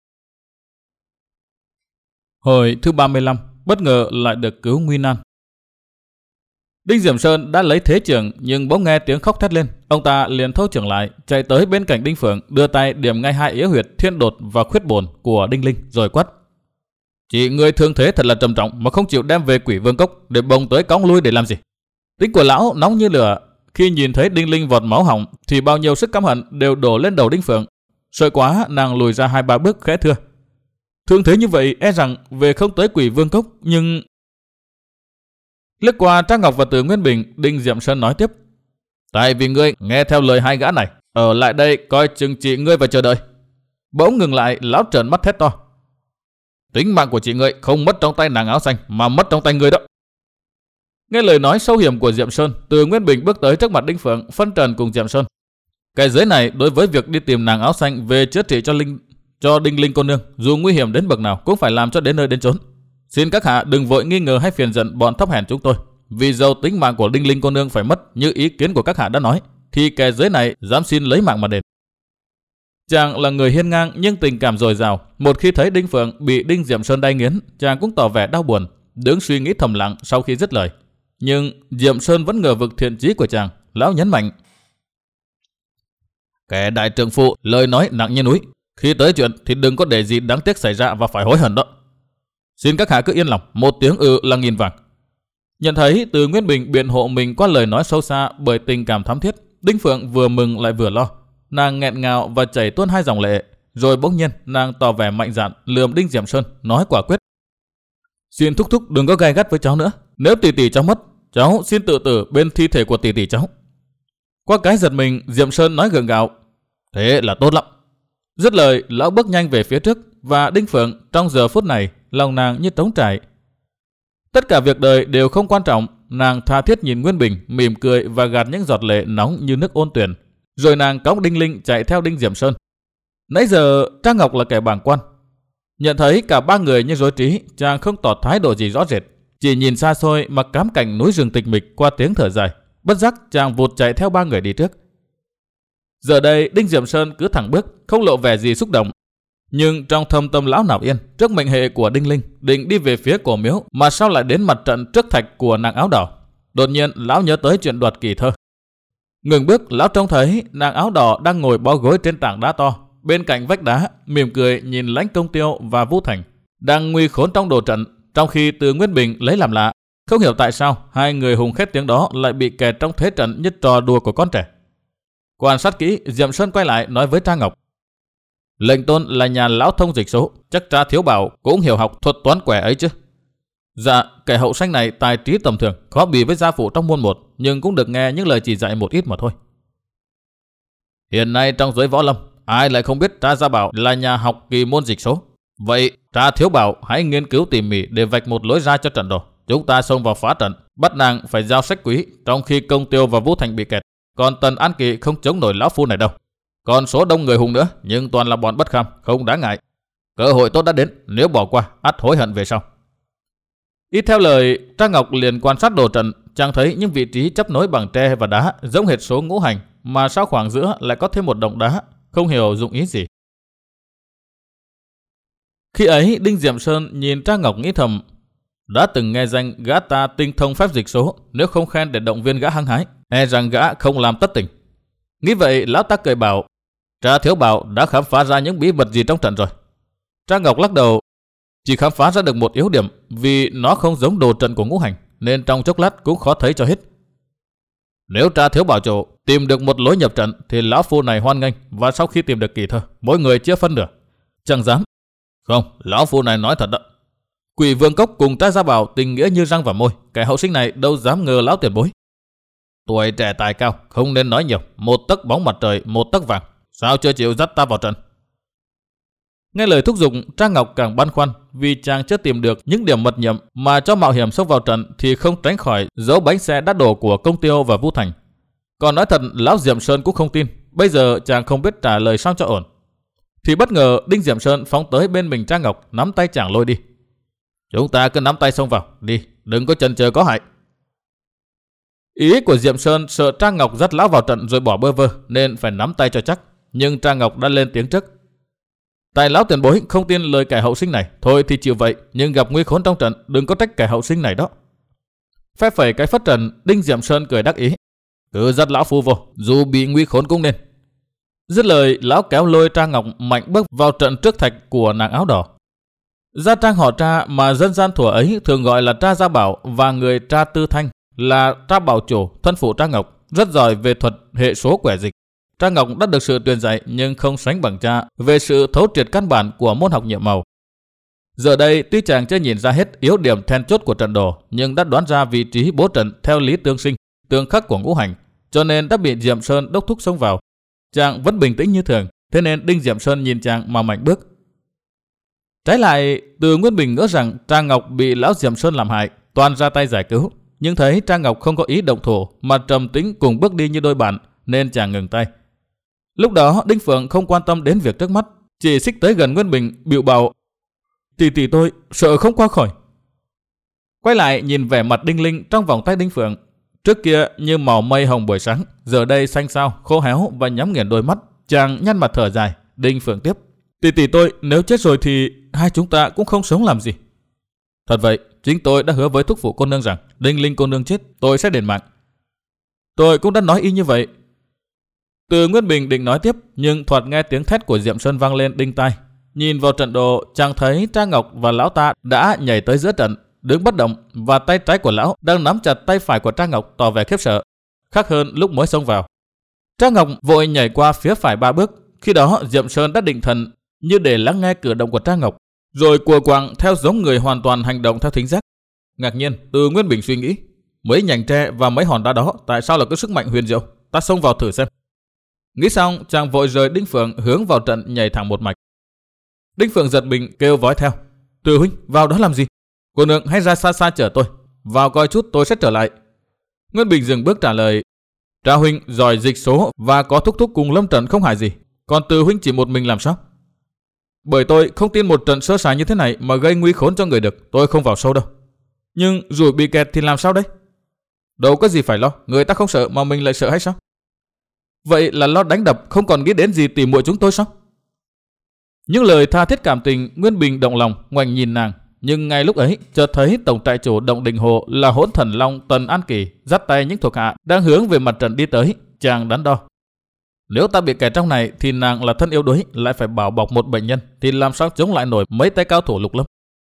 S1: Hồi thứ ba mươi lăm, bất ngờ lại được cứu nguy nan. Đinh Diệm Sơn đã lấy thế trưởng nhưng bỗng nghe tiếng khóc thét lên, ông ta liền thâu trưởng lại, chạy tới bên cạnh Đinh Phượng, đưa tay điểm ngay hai yếu huyệt thiên đột và khuyết bổn của Đinh Linh rồi quát: Chị người thương thế thật là trầm trọng mà không chịu đem về Quỷ Vương Cốc để bồng tới cõng lui để làm gì? Tính của lão nóng như lửa, khi nhìn thấy Đinh Linh vọt máu hỏng thì bao nhiêu sức căm hận đều đổ lên đầu Đinh Phượng. Sợ quá, nàng lùi ra hai ba bước khẽ thưa: Thương thế như vậy e rằng về không tới Quỷ Vương Cốc, nhưng... Liếc qua Trang Ngọc và Từ Nguyên Bình, Đinh Diệm Sơn nói tiếp: Tại vì ngươi nghe theo lời hai gã này, ở lại đây coi chừng chị ngươi và chờ đợi. Bỗng ngừng lại, lão trợn mắt thét to: Tính mạng của chị ngươi không mất trong tay nàng áo xanh mà mất trong tay ngươi đó. Nghe lời nói sâu hiểm của Diệm Sơn, Từ Nguyên Bình bước tới trước mặt Đinh Phượng, phân trần cùng Diệm Sơn: Cái dưới này đối với việc đi tìm nàng áo xanh về chữa trị cho Linh cho Đinh Linh cô nương, dù nguy hiểm đến bậc nào cũng phải làm cho đến nơi đến chốn. Xin các hạ đừng vội nghi ngờ hay phiền giận bọn thấp hèn chúng tôi. Vì dầu tính mạng của Đinh Linh cô nương phải mất như ý kiến của các hạ đã nói, thì kẻ dưới này dám xin lấy mạng mà đền. Chàng là người hiên ngang nhưng tình cảm dồi dào. Một khi thấy Đinh Phượng bị Đinh Diệm Sơn đay nghiến, chàng cũng tỏ vẻ đau buồn, đứng suy nghĩ thầm lặng sau khi dứt lời. Nhưng Diệm Sơn vẫn ngờ vực thiện chí của chàng, lão nhấn mạnh: Kẻ đại trượng phu lời nói nặng như núi, khi tới chuyện thì đừng có để gì đáng tiếc xảy ra và phải hối hận đó. Xin các hạ cứ yên lòng, một tiếng ư là nghìn vàng. Nhận thấy Từ Nguyên Bình biện hộ mình qua lời nói sâu xa bởi tình cảm thắm thiết, Đinh Phượng vừa mừng lại vừa lo. Nàng nghẹn ngào và chảy tuôn hai dòng lệ, rồi bỗng nhiên nàng tỏ vẻ mạnh dạn lườm Đinh Diệm Sơn, nói quả quyết: Xin thúc thúc đừng có gay gắt với cháu nữa. Nếu tỷ tỷ cháu mất, cháu xin tự tử bên thi thể của tỷ tỷ cháu. Qua cái giật mình, Diệm Sơn nói gượng gạo: Thế là tốt lắm. Dứt lời, lão bước nhanh về phía trước và Đinh Phượng trong giờ phút này lòng nàng như trống trải. Tất cả việc đời đều không quan trọng, nàng tha thiết nhìn Nguyên Bình, mỉm cười và gạt những giọt lệ nóng như nước ôn tuyền. Rồi nàng cõng Đinh Linh chạy theo Đinh Diệm Sơn. Nãy giờ Trang Ngọc là kẻ bàng quan, nhận thấy cả ba người như rối trí, chàng không tỏ thái độ gì rõ rệt, chỉ nhìn xa xôi mà cám cảnh núi rừng tịch mịch qua tiếng thở dài. Bất giác chàng vụt chạy theo ba người đi trước. Giờ đây Đinh Diệm Sơn cứ thẳng bước, không lộ vẻ gì xúc động. Nhưng trong thâm tâm lão nào yên, trước mệnh hệ của Đinh Linh, định đi về phía cổ miếu mà sao lại đến mặt trận trước thạch của nàng áo đỏ. Đột nhiên lão nhớ tới chuyện đoạt kỳ thơ. Ngừng bước, lão trông thấy nàng áo đỏ đang ngồi bó gối trên tảng đá to, bên cạnh vách đá, mỉm cười nhìn Lãnh Công Tiêu và Vũ Thành đang nguy khốn trong đồ trận, trong khi Từ Nguyên Bình lấy làm lạ. Không hiểu tại sao hai người hùng khét tiếng đó lại bị kẹt trong thế trận như trò đùa của con trẻ. Quan sát kỹ, Diệm Sơn quay lại nói với Trang Ngọc. Lệnh tôn là nhà lão thông dịch số, chắc Tra Thiếu Bảo cũng hiểu học thuật toán quẻ ấy chứ? Dạ, kẻ hậu sanh này tài trí tầm thường, khó bì với gia phụ trong môn một, nhưng cũng được nghe những lời chỉ dạy một ít mà thôi. Hiện nay trong giới võ lâm, ai lại không biết Tra Gia Bảo là nhà học kỳ môn dịch số? Vậy Tra Thiếu Bảo hãy nghiên cứu tỉ mỉ để vạch một lối ra cho trận đồ. Chúng ta xông vào phá trận, bắt nàng phải giao sách quý, trong khi Công Tiêu và Vũ Thành bị kẹt. Còn Tần An Kỳ không chống nổi lão phu này đâu. Còn số đông người hùng nữa, nhưng toàn là bọn bất kham, không đáng ngại. Cơ hội tốt đã đến, nếu bỏ qua, ắt hối hận về sau. Ít theo lời, Trang Ngọc liền quan sát đồ trận, chàng thấy những vị trí chấp nối bằng tre và đá giống hệt số ngũ hành, mà sau khoảng giữa lại có thêm một động đá, không hiểu dụng ý gì. Khi ấy, Đinh Diệm Sơn nhìn Trang Ngọc nghĩ thầm, đã từng nghe danh gã ta tinh thông phép dịch số, nếu không khen để động viên gã hăng hái, e rằng gã không làm tất tình. Nghĩ vậy, lão ta cười bảo, Tra Thiếu Bảo đã khám phá ra những bí mật gì trong trận rồi? Trang Ngọc lắc đầu, chỉ khám phá ra được một yếu điểm, vì nó không giống đồ trận của ngũ hành, nên trong chốc lát cũng khó thấy cho hết. Nếu Tra Thiếu Bảo chủ tìm được một lối nhập trận, thì lão phu này hoan nghênh, và sau khi tìm được kỳ thơ, mỗi người chia phân nửa. Chẳng dám. Không, lão phu này nói thật đó. Quỷ Vương Cốc cùng Tra Gia Bảo tình nghĩa như răng và môi, kẻ hậu sinh này đâu dám ngờ lão tiền bối. Tuổi trẻ tài cao, không nên nói nhiều, một tấc bóng mặt trời, một tấc vàng, sao chưa chịu dắt ta vào trận? Nghe lời thúc giục, Trang Ngọc càng băn khoăn, vì chàng chưa tìm được những điểm mật nhiệm mà cho mạo hiểm xông vào trận thì không tránh khỏi dấu bánh xe đắt đổ của Công Tiêu và Vũ Thành. Còn nói thật, lão Diệm Sơn cũng không tin, bây giờ chàng không biết trả lời sao cho ổn. Thì bất ngờ Đinh Diệm Sơn phóng tới bên mình Trang Ngọc, nắm tay chàng lôi đi. Chúng ta cứ nắm tay xông vào, đi, đừng có chần chờ có hại. Ý của Diệm Sơn sợ Trang Ngọc dắt lão vào trận rồi bỏ bơ vơ, nên phải nắm tay cho chắc. Nhưng Trang Ngọc đã lên tiếng trước. Tại lão tiền bối không tin lời kẻ hậu sinh này, thôi thì chịu vậy, nhưng gặp nguy khốn trong trận, đừng có trách kẻ hậu sinh này đó. Phép phẩy cái phất trần, Đinh Diệm Sơn cười đắc ý. Cứ dắt lão phu vô, dù bị nguy khốn cũng nên. Dứt lời, lão kéo lôi Trang Ngọc mạnh bước vào trận trước thạch của nàng áo đỏ. Gia Trang họ Tra mà dân gian thuở ấy thường gọi là Tra Gia Bảo, và người Tra Tư Thanh là Tra Bảo chủ, thân phụ Trang Ngọc, rất giỏi về thuật hệ số quẻ dịch. Trang Ngọc đã được sự truyền dạy nhưng không sánh bằng cha về sự thấu triệt căn bản của môn học nhiệm màu. Giờ đây tuy chàng chưa nhìn ra hết yếu điểm then chốt của trận đồ, nhưng đã đoán ra vị trí bố trận theo lý tương sinh, tương khắc của ngũ hành, cho nên đã bị Diệm Sơn đốc thúc xông vào. Chàng vẫn bình tĩnh như thường, thế nên Đinh Diệm Sơn nhìn chàng mà mạnh bước. Trái lại, Từ Nguyên Bình ngỡ rằng Trang Ngọc bị lão Diệm Sơn làm hại, toàn ra tay giải cứu, nhưng thấy Trang Ngọc không có ý động thủ mà trầm tĩnh cùng bước đi như đôi bạn, nên chàng ngừng tay. Lúc đó Đinh Phượng không quan tâm đến việc trước mắt, chỉ xích tới gần Nguyên Bình bịu bảo, tỷ tỷ tôi sợ không qua khỏi. Quay lại nhìn vẻ mặt Đinh Linh trong vòng tay Đinh Phượng, trước kia như màu mây hồng buổi sáng, giờ đây xanh xao, khô héo và nhắm nghiền đôi mắt. Chàng nhăn mặt thở dài. Đinh Phượng tiếp, tỷ tỷ tôi nếu chết rồi thì hai chúng ta cũng không sống làm gì. Thật vậy, chính tôi đã hứa với thúc phụ cô nương rằng Đinh Linh cô nương chết tôi sẽ đền mạng. Tôi cũng đã nói y như vậy. Từ Nguyên Bình định nói tiếp, nhưng thoạt nghe tiếng thét của Diệm Sơn vang lên đinh tai. Nhìn vào trận đồ, chàng thấy Trang Ngọc và lão ta đã nhảy tới giữa trận, đứng bất động, và tay trái của lão đang nắm chặt tay phải của Trang Ngọc, tỏ vẻ khiếp sợ, khác hơn lúc mới xông vào. Trang Ngọc vội nhảy qua phía phải ba bước, khi đó Diệm Sơn đã định thần như để lắng nghe cử động của Trang Ngọc, rồi cùa quạng theo giống người hoàn toàn hành động theo thính giác. Ngạc nhiên, Từ Nguyên Bình suy nghĩ, mấy nhành tre và mấy hòn đá đó tại sao là có sức mạnh huyền diệu, ta xông vào thử xem. Nghĩ xong, chàng vội rời Đinh Phượng hướng vào trận nhảy thẳng một mạch. Đinh Phượng giật mình kêu vói theo, Từ huynh vào đó làm gì? Cô nương hãy ra xa xa chở tôi, vào coi chút tôi sẽ trở lại. Nguyên Bình dừng bước trả lời, Tra huynh giỏi dịch số và có thúc thúc cùng lâm trận không hại gì, còn Từ huynh chỉ một mình làm sao? Bởi tôi không tin một trận sơ sài như thế này mà gây nguy khốn cho người được, tôi không vào sâu đâu. Nhưng rủi bị kẹt thì làm sao đây? Đâu có gì phải lo, người ta không sợ mà mình lại sợ hay sao? Vậy là lo đánh đập không còn nghĩ đến gì tỉ muội chúng tôi sao? Những lời tha thiết cảm tình, Nguyên Bình động lòng ngoảnh nhìn nàng, nhưng ngay lúc ấy chợt thấy tổng trại chủ Động Đình Hồ là Hỗn Thần Long Tần An Kỳ dắt tay những thuộc hạ đang hướng về mặt trận đi tới. Chàng đắn đo, nếu ta bị kẹt trong này thì nàng là thân yếu đuối, lại phải bảo bọc một bệnh nhân, thì làm sao chống lại nổi mấy tay cao thủ lục lâm.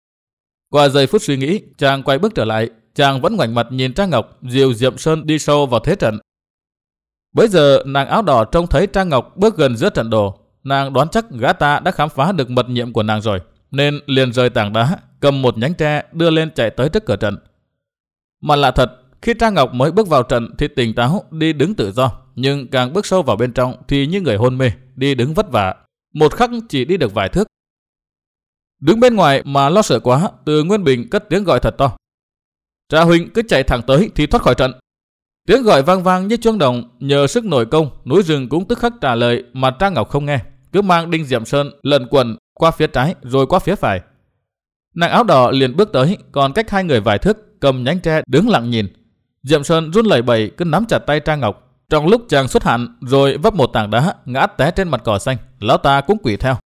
S1: Qua giây phút suy nghĩ, chàng quay bước trở lại, chàng vẫn ngoảnh mặt nhìn Trang Ngọc dìu Diệm Sơn đi sâu vào thế trận. Bấy giờ nàng áo đỏ trông thấy Trang Ngọc bước gần giữa trận đồ, nàng đoán chắc gã ta đã khám phá được mật nhiệm của nàng rồi, nên liền rời tảng đá, cầm một nhánh tre đưa lên chạy tới trước cửa trận. Mà lạ thật, khi Trang Ngọc mới bước vào trận thì tỉnh táo đi đứng tự do, nhưng càng bước sâu vào bên trong thì như người hôn mê, đi đứng vất vả, một khắc chỉ đi được vài thước. Đứng bên ngoài mà lo sợ quá, Từ Nguyên Bình cất tiếng gọi thật to: "Trà huynh cứ chạy thẳng tới thì thoát khỏi trận." Tiếng gọi vang vang như chuông đồng, nhờ sức nội công, núi rừng cũng tức khắc trả lời, mà Trang Ngọc không nghe, cứ mang Đinh Diệm Sơn lẩn quẩn qua phía trái rồi qua phía phải. Nàng áo đỏ liền bước tới, còn cách hai người vài thước, cầm nhánh tre đứng lặng nhìn. Diệm Sơn run lẩy bẩy cứ nắm chặt tay Trang Ngọc. Trong lúc chàng xuất hạn rồi vấp một tảng đá, ngã té trên mặt cỏ xanh, lão ta cũng quỳ theo.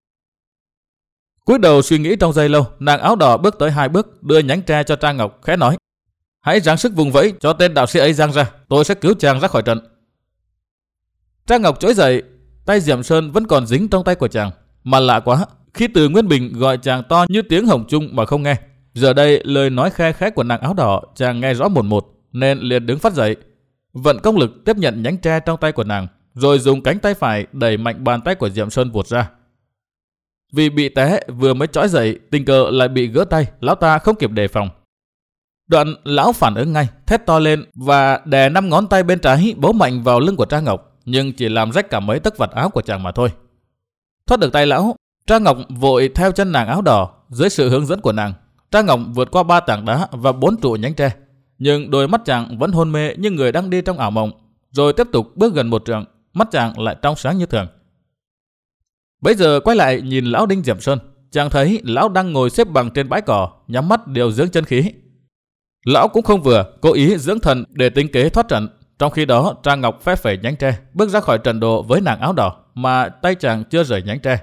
S1: Cúi đầu suy nghĩ trong giây lâu, nàng áo đỏ bước tới hai bước, đưa nhánh tre cho Trang Ngọc, khẽ nói: "Hãy giáng sức vùng vẫy cho tên đạo sĩ ấy giang ra, tôi sẽ cứu chàng ra khỏi trận." Trang Ngọc trỗi dậy, tay Diệm Sơn vẫn còn dính trong tay của chàng, mà lạ quá, khi Từ Nguyên Bình gọi chàng to như tiếng hồng trung mà không nghe, giờ đây lời nói khe khẽ của nàng áo đỏ chàng nghe rõ một một, nên liền đứng phát dậy, vận công lực tiếp nhận nhánh tre trong tay của nàng, rồi dùng cánh tay phải đẩy mạnh bàn tay của Diệm Sơn vụt ra. Vì bị té vừa mới trỗi dậy, tình cờ lại bị gỡ tay, lão ta không kịp đề phòng. Đoạn lão phản ứng ngay, thét to lên và đè năm ngón tay bên trái bấu mạnh vào lưng của Trang Ngọc, nhưng chỉ làm rách cả mấy tấc vạt áo của chàng mà thôi. Thoát được tay lão, Trang Ngọc vội theo chân nàng áo đỏ. Dưới sự hướng dẫn của nàng, Trang Ngọc vượt qua ba tảng đá và bốn trụ nhánh tre, nhưng đôi mắt chàng vẫn hôn mê như người đang đi trong ảo mộng. Rồi tiếp tục bước gần một trượng, mắt chàng lại trong sáng như thường. Bấy giờ quay lại nhìn lão Đinh Diệm Sơn, chàng thấy lão đang ngồi xếp bằng trên bãi cỏ, nhắm mắt điều dưỡng chân khí. Lão cũng không vừa, cố ý dưỡng thần để tính kế thoát trận. Trong khi đó, Trang Ngọc phép phẩy nhánh tre, bước ra khỏi trận đồ với nàng áo đỏ, mà tay chàng chưa rời nhánh tre.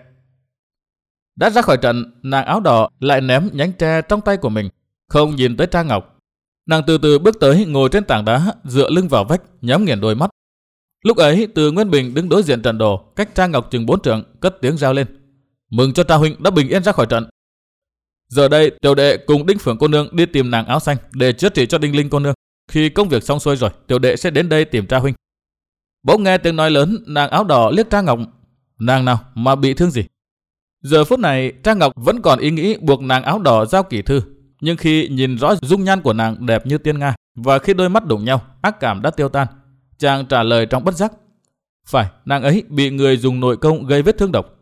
S1: Đã ra khỏi trận, nàng áo đỏ lại ném nhánh tre trong tay của mình, không nhìn tới Trang Ngọc. Nàng từ từ bước tới, ngồi trên tảng đá, dựa lưng vào vách, nhắm nghiền đôi mắt. Lúc ấy, Từ Nguyên Bình đứng đối diện trận đồ, cách Trang Ngọc chừng bốn trượng, cất tiếng rao lên: "Mừng cho Trà huynh đã bình yên ra khỏi trận." Giờ đây, tiểu đệ cùng Đinh Phượng cô nương đi tìm nàng áo xanh để chữa trị cho Đinh Linh cô nương. Khi công việc xong xuôi rồi, tiểu đệ sẽ đến đây tìm Trà huynh. Bỗng nghe tiếng nói lớn, nàng áo đỏ liếc Trang Ngọc: "Nàng nào mà bị thương gì?" Giờ phút này, Trang Ngọc vẫn còn ý nghĩ buộc nàng áo đỏ giao kỷ thư, nhưng khi nhìn rõ dung nhan của nàng đẹp như tiên nga, và khi đôi mắt đụng nhau, ác cảm đã tiêu tan, chàng trả lời trong bất giác: "Phải, nàng ấy bị người dùng nội công gây vết thương độc."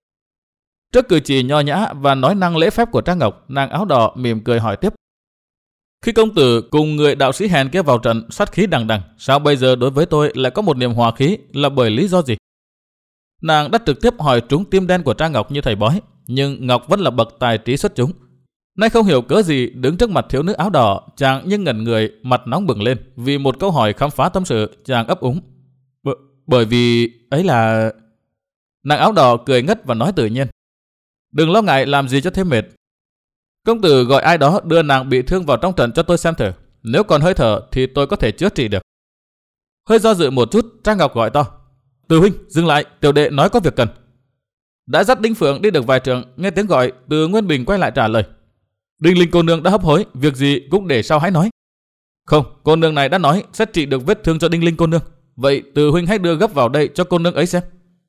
S1: Trước cử chỉ nho nhã và nói năng lễ phép của Trang Ngọc, nàng áo đỏ mỉm cười hỏi tiếp: "Khi công tử cùng người đạo sĩ hèn kia vào trận sát khí đằng đằng, sao bây giờ đối với tôi lại có một niềm hòa khí, là bởi lý do gì?" Nàng đã trực tiếp hỏi trúng tim đen của Trang Ngọc như thầy bói, nhưng Ngọc vẫn là bậc tài trí xuất chúng. Nay không hiểu cớ gì đứng trước mặt thiếu nữ áo đỏ, chàng nhưng ngẩn người, mặt nóng bừng lên vì một câu hỏi khám phá tâm sự. Chàng ấp úng: B- bởi vì ấy là... Nàng áo đỏ cười ngất và nói tự nhiên: "Đừng lo ngại làm gì cho thêm mệt. Công tử gọi ai đó đưa nàng bị thương vào trong trận cho tôi xem thử. Nếu còn hơi thở thì tôi có thể chữa trị được." Hơi do dự một chút, Trang Ngọc gọi to: "Từ huynh, dừng lại, tiểu đệ nói có việc cần." Đã dắt Đinh Phượng đi được vài trượng, nghe tiếng gọi, Từ Nguyên Bình quay lại trả lời: "Đinh Linh cô nương đã hấp hối, việc gì cũng để sau hãy nói." "Không, cô nương này đã nói sẽ trị được vết thương cho Đinh Linh cô nương. Vậy Từ huynh hãy đưa gấp vào đây cho cô nương ấy xem."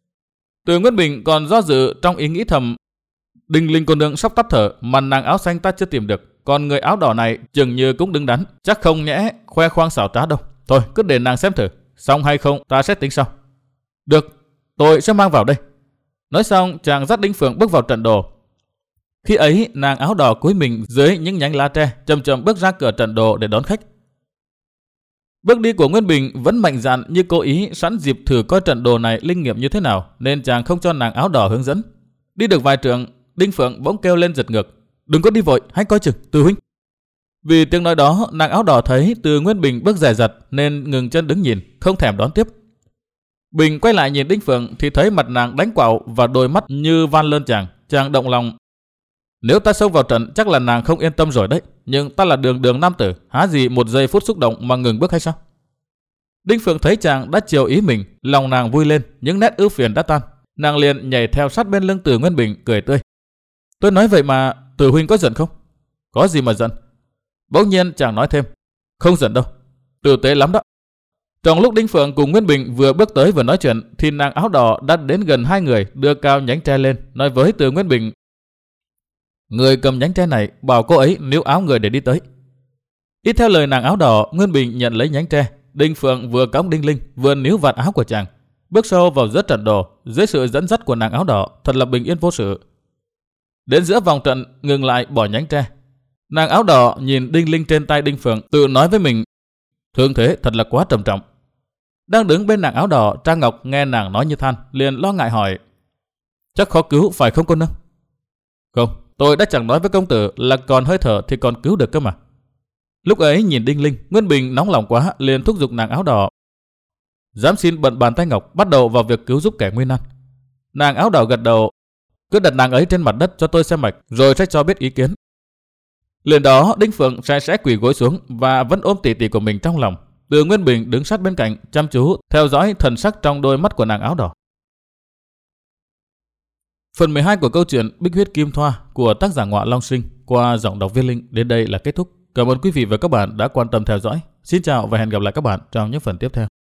S1: Từ Nguyên Bình còn do dự trong ý nghĩ thầm: Đinh Linh cô nương sắp tắt thở, mà nàng áo xanh ta chưa tìm được, còn người áo đỏ này chừng như cũng đứng đắn, chắc không nhẽ khoe khoang xảo trá đâu. Thôi cứ để nàng xem thử, xong hay không ta sẽ tính sau. Được, tôi sẽ mang vào đây. Nói xong, chàng dắt Đinh Phượng bước vào trận đồ. Khi ấy, nàng áo đỏ cúi mình dưới những nhánh lá tre, chậm chậm bước ra cửa trận đồ để đón khách. Bước đi của Nguyên Bình vẫn mạnh dạn như cố ý sẵn dịp thử coi trận đồ này linh nghiệm như thế nào, nên chàng không cho nàng áo đỏ hướng dẫn. Đi được vài trượng, Đinh Phượng bỗng kêu lên giật ngược: "Đừng có đi vội, hãy coi chừng, Từ huynh." Vì tiếng nói đó, nàng áo đỏ thấy Từ Nguyên Bình bước dè dặt nên ngừng chân đứng nhìn, không thèm đón tiếp. Bình quay lại nhìn Đinh Phượng thì thấy mặt nàng đánh quạo và đôi mắt như van lơn chàng. Chàng động lòng: nếu ta xông vào trận chắc là nàng không yên tâm rồi đấy, nhưng ta là đường đường nam tử, há gì một giây phút xúc động mà ngừng bước hay sao? Đinh Phượng thấy chàng đã chiều ý mình, lòng nàng vui lên, những nét ưu phiền đã tan. Nàng liền nhảy theo sát bên lưng Từ Nguyên Bình, cười tươi: "Tôi nói vậy mà, Từ huynh có giận không?" "Có gì mà giận?" Bỗng nhiên chàng nói thêm: "Không giận đâu, tử tế lắm đó." Trong lúc Đinh Phượng cùng Nguyên Bình vừa bước tới vừa nói chuyện thì nàng áo đỏ đã đến gần hai người, đưa cao nhánh tre lên, nói với Từ Nguyên Bình: người cầm nhánh tre này bảo cô ấy níu áo người để đi tới. Ít theo lời nàng áo đỏ, Nguyên Bình nhận lấy nhánh tre. Đinh Phượng vừa cõng Đinh Linh vừa níu vạt áo của chàng, bước sâu vào giữa trận đồ dưới sự dẫn dắt của nàng áo đỏ, thật là bình yên vô sự. Đến giữa vòng trận ngừng lại bỏ nhánh tre. Nàng áo đỏ nhìn Đinh Linh trên tay Đinh Phượng, tự nói với mình: thương thế thật là quá trầm trọng. Đang đứng bên nàng áo đỏ, Trang Ngọc nghe nàng nói như than, liền lo ngại hỏi: chắc khó cứu phải không cô nương? Không, tôi đã chẳng nói với công tử là còn hơi thở thì còn cứu được cơ mà. Lúc ấy nhìn Đinh Linh, Nguyên Bình nóng lòng quá, liền thúc giục nàng áo đỏ: dám xin bận bàn tay Ngọc bắt đầu vào việc cứu giúp kẻ nguy nan. Nàng áo đỏ gật đầu: cứ đặt nàng ấy trên mặt đất cho tôi xem mạch, rồi sẽ cho biết ý kiến. Liền đó Đinh Phượng sẽ sẽ quỳ gối xuống và vẫn ôm tỷ tỷ của mình trong lòng. Từ Nguyên Bình đứng sát bên cạnh, chăm chú theo dõi thần sắc trong đôi mắt của nàng áo đỏ. Phần mười hai của câu chuyện Bích Huyết Kim Thoa của tác giả Ngọa Long Sinh qua giọng đọc Viết Linh đến đây là kết thúc. Cảm ơn quý vị và các bạn đã quan tâm theo dõi. Xin chào và hẹn gặp lại các bạn trong những phần tiếp theo.